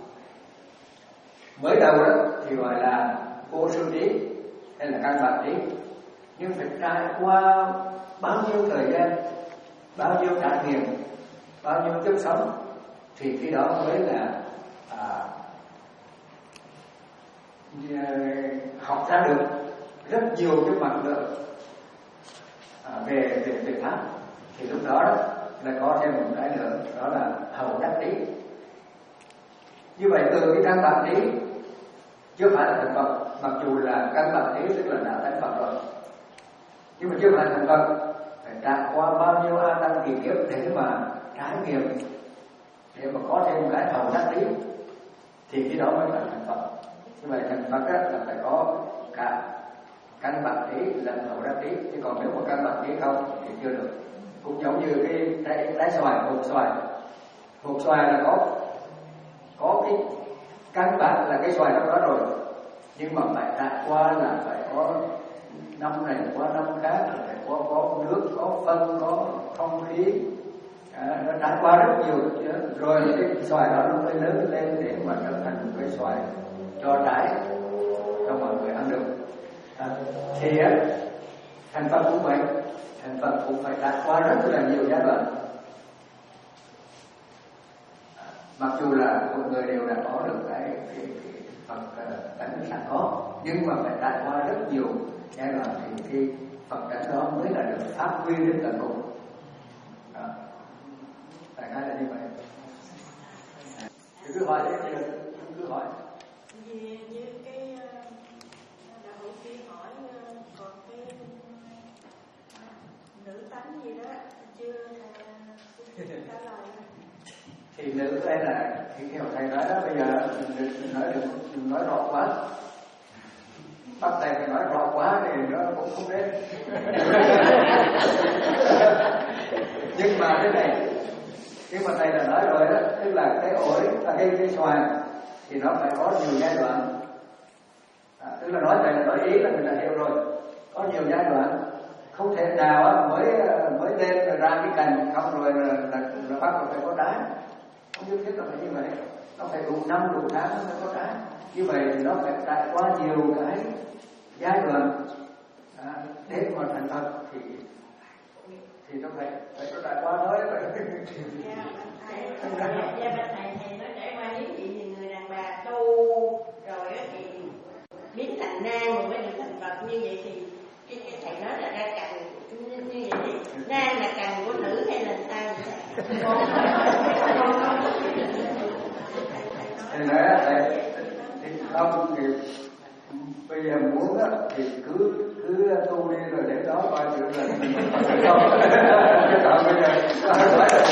mới đầu đó thì gọi là vô sư trí hay là căn bản trí. Nhưng phải trải qua bao nhiêu thời gian, bao nhiêu trải nghiệm, bao nhiêu kiếp sống thì cái đó mới là à, học ra được rất nhiều cái mặt lượng à, về về về pháp. Thì lúc đó, đó là có thêm một cái nữa, đó là hậu đắc trí. Như vậy từ cái căn bản trí chưa phải là thành Phật, mặc dù là căn bản trí tức là đã thành Phật rồi, nhưng mà chưa phải thành Phật, phải trải qua bao nhiêu a tăng kỳ kiếp để mà trải nghiệm, để mà có thêm một cái hậu đắc trí thì cái đó mới là thành Phật. Như vậy thành Phật là phải có cả căn bản trí lẫn hậu đắc trí, chứ còn nếu mà căn bản trí không thì chưa được. Cũng giống như cái trái, trái xoài, hột xoài, hột xoài là có có cái căn bản là cái xoài đó có rồi, nhưng mà phải trải qua là phải có năm này qua năm khác, phải có có nước, có phân, có không khí, à, nó trải qua rất nhiều rồi cái xoài đó nó mới lớn lên để mà trở thành một cái xoài cho trái cho mọi người ăn được. À, thì á, thành Phật cũng vậy, thành Phật cũng phải trải qua rất là nhiều giai đoạn. À, mặc dù là một người đều đã có được cái, cái, cái Phật tánh sẵn có, nhưng mà phải trải qua rất nhiều giai đoạn thì cái Phật tánh đó mới là được phát huy đến tận cùng. Đó. Đại khái là như vậy. À, cứ hỏi đi, cứ hỏi. Vì như cái đạo kia hỏi còn cái nữ tánh gì đó chưa trả lời. Thì nữ đây là thì theo thầy nói đó, bây giờ mình nói được nói rõ quá. bắt thầy phải nói rõ quá thì nó cũng không đến. Nhưng mà thế này, nhưng mà thầy đã nói rồi đó, tức là cái ổi là cái cái xoàn thì nó phải có nhiều giai đoạn. À, tức là nói thầy là nói ý là mình đã hiểu rồi, có nhiều giai đoạn, không thể nào á, mới mới lên rồi ra cái cành không rồi là, là, là bắt đầu phải có trái, không nhất thiết là phải như vậy, nó phải đủ năm đủ tháng nó mới có trái. Như vậy thì nó phải trải qua nhiều cái giai đoạn à, để mà thành thật thì thì nó phải phải nó trải qua thôi. Dạ bên thầy thầy nói trải qua những gì thì người đàn bà tu rồi thì biến thành nam rồi mới được thành Phật, như vậy thì cái, cái thầy nói là ra cành như, như vậy thì nam là cành của nữ hay là sao vậy? Thầy nói thầy thì không thì bây giờ muốn á thì cứ cứ tu đi rồi đến đó coi thử là mình không chứ còn bây giờ nói là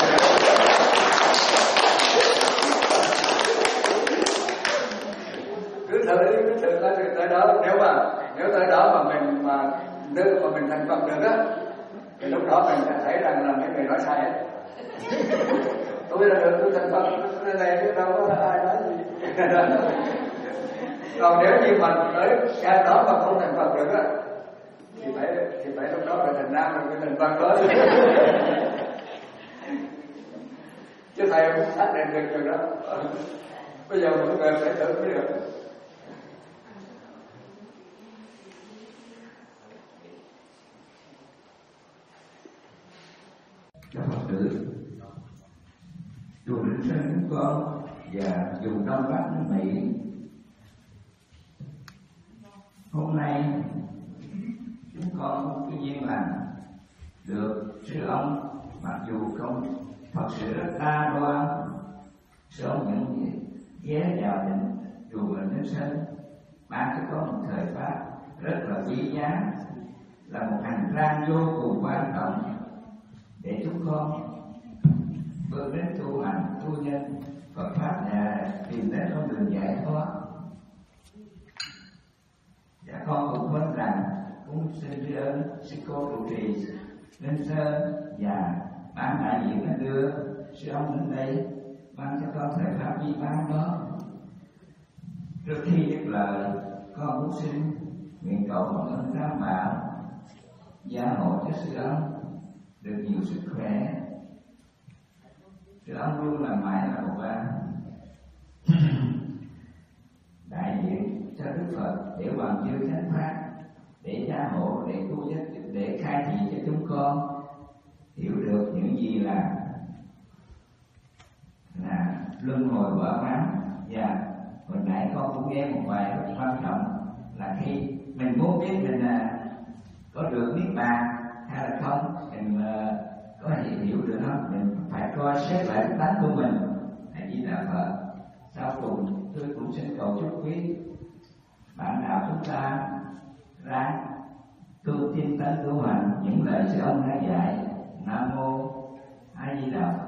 cứ thử đi, cứ thử tới tới đó, nếu mà nếu tới đó mà mình mà nếu mà mình thành Phật được á thì lúc đó mình sẽ thấy rằng là mấy người nói sai hết. Tôi là được tôi thành Phật cái này chứ đâu có ai nói gì. Còn nếu như mình tới cái đó mà không thành Phật được á thì phải thì phải lúc đó phải thành nam rồi mới thành Phật đó. Chứ thầy không xác định được rồi đó. Bây giờ mọi người phải thử mới được. Cho Phật tử chùa Linh Sơn chúng con và vùng Đông Bắc nước Mỹ hôm nay chúng con có cái duyên lành được sư ông, mặc dù không thật sự rất đa đoan, sư ông những ghé vào đến chùa Linh Sơn ban cho con một thời pháp rất là quý giá, là một hành trang vô cùng quan trọng để chúng con bước đến tu hành tu nhân Phật pháp và tìm đến con đường giải thoát. Dạ con cũng mong rằng cũng xin tri ân sư cô trụ trì Linh Sơn và ban đại diện đã đưa sư ông đến đây ban cho con thời pháp vi ban đó. Trước khi dứt lời, con muốn xin nguyện cầu một ơn tam bảo gia hộ cho sư ông được nhiều sức khỏe. Sư ông luôn là mãi là một đại diện cho Đức Phật để hoàn dương chánh pháp, để gia hộ, để tu giác, để khai thị cho chúng con hiểu được những gì là là luân hồi quả báo. Và hồi nãy con cũng nghe một bài rất quan trọng là khi mình muốn biết mình là có được niết bàn hay là không, mình uh, có thể hiểu được không, mình phải coi xét lại cái tánh của mình. Hãy Di Đà Phật. Sau cùng tôi cũng xin cầu chúc quý bạn đạo chúng ta ra tu tin tấn tu hành những lời sư ông đã dạy. Nam mô A Di Đà Phật.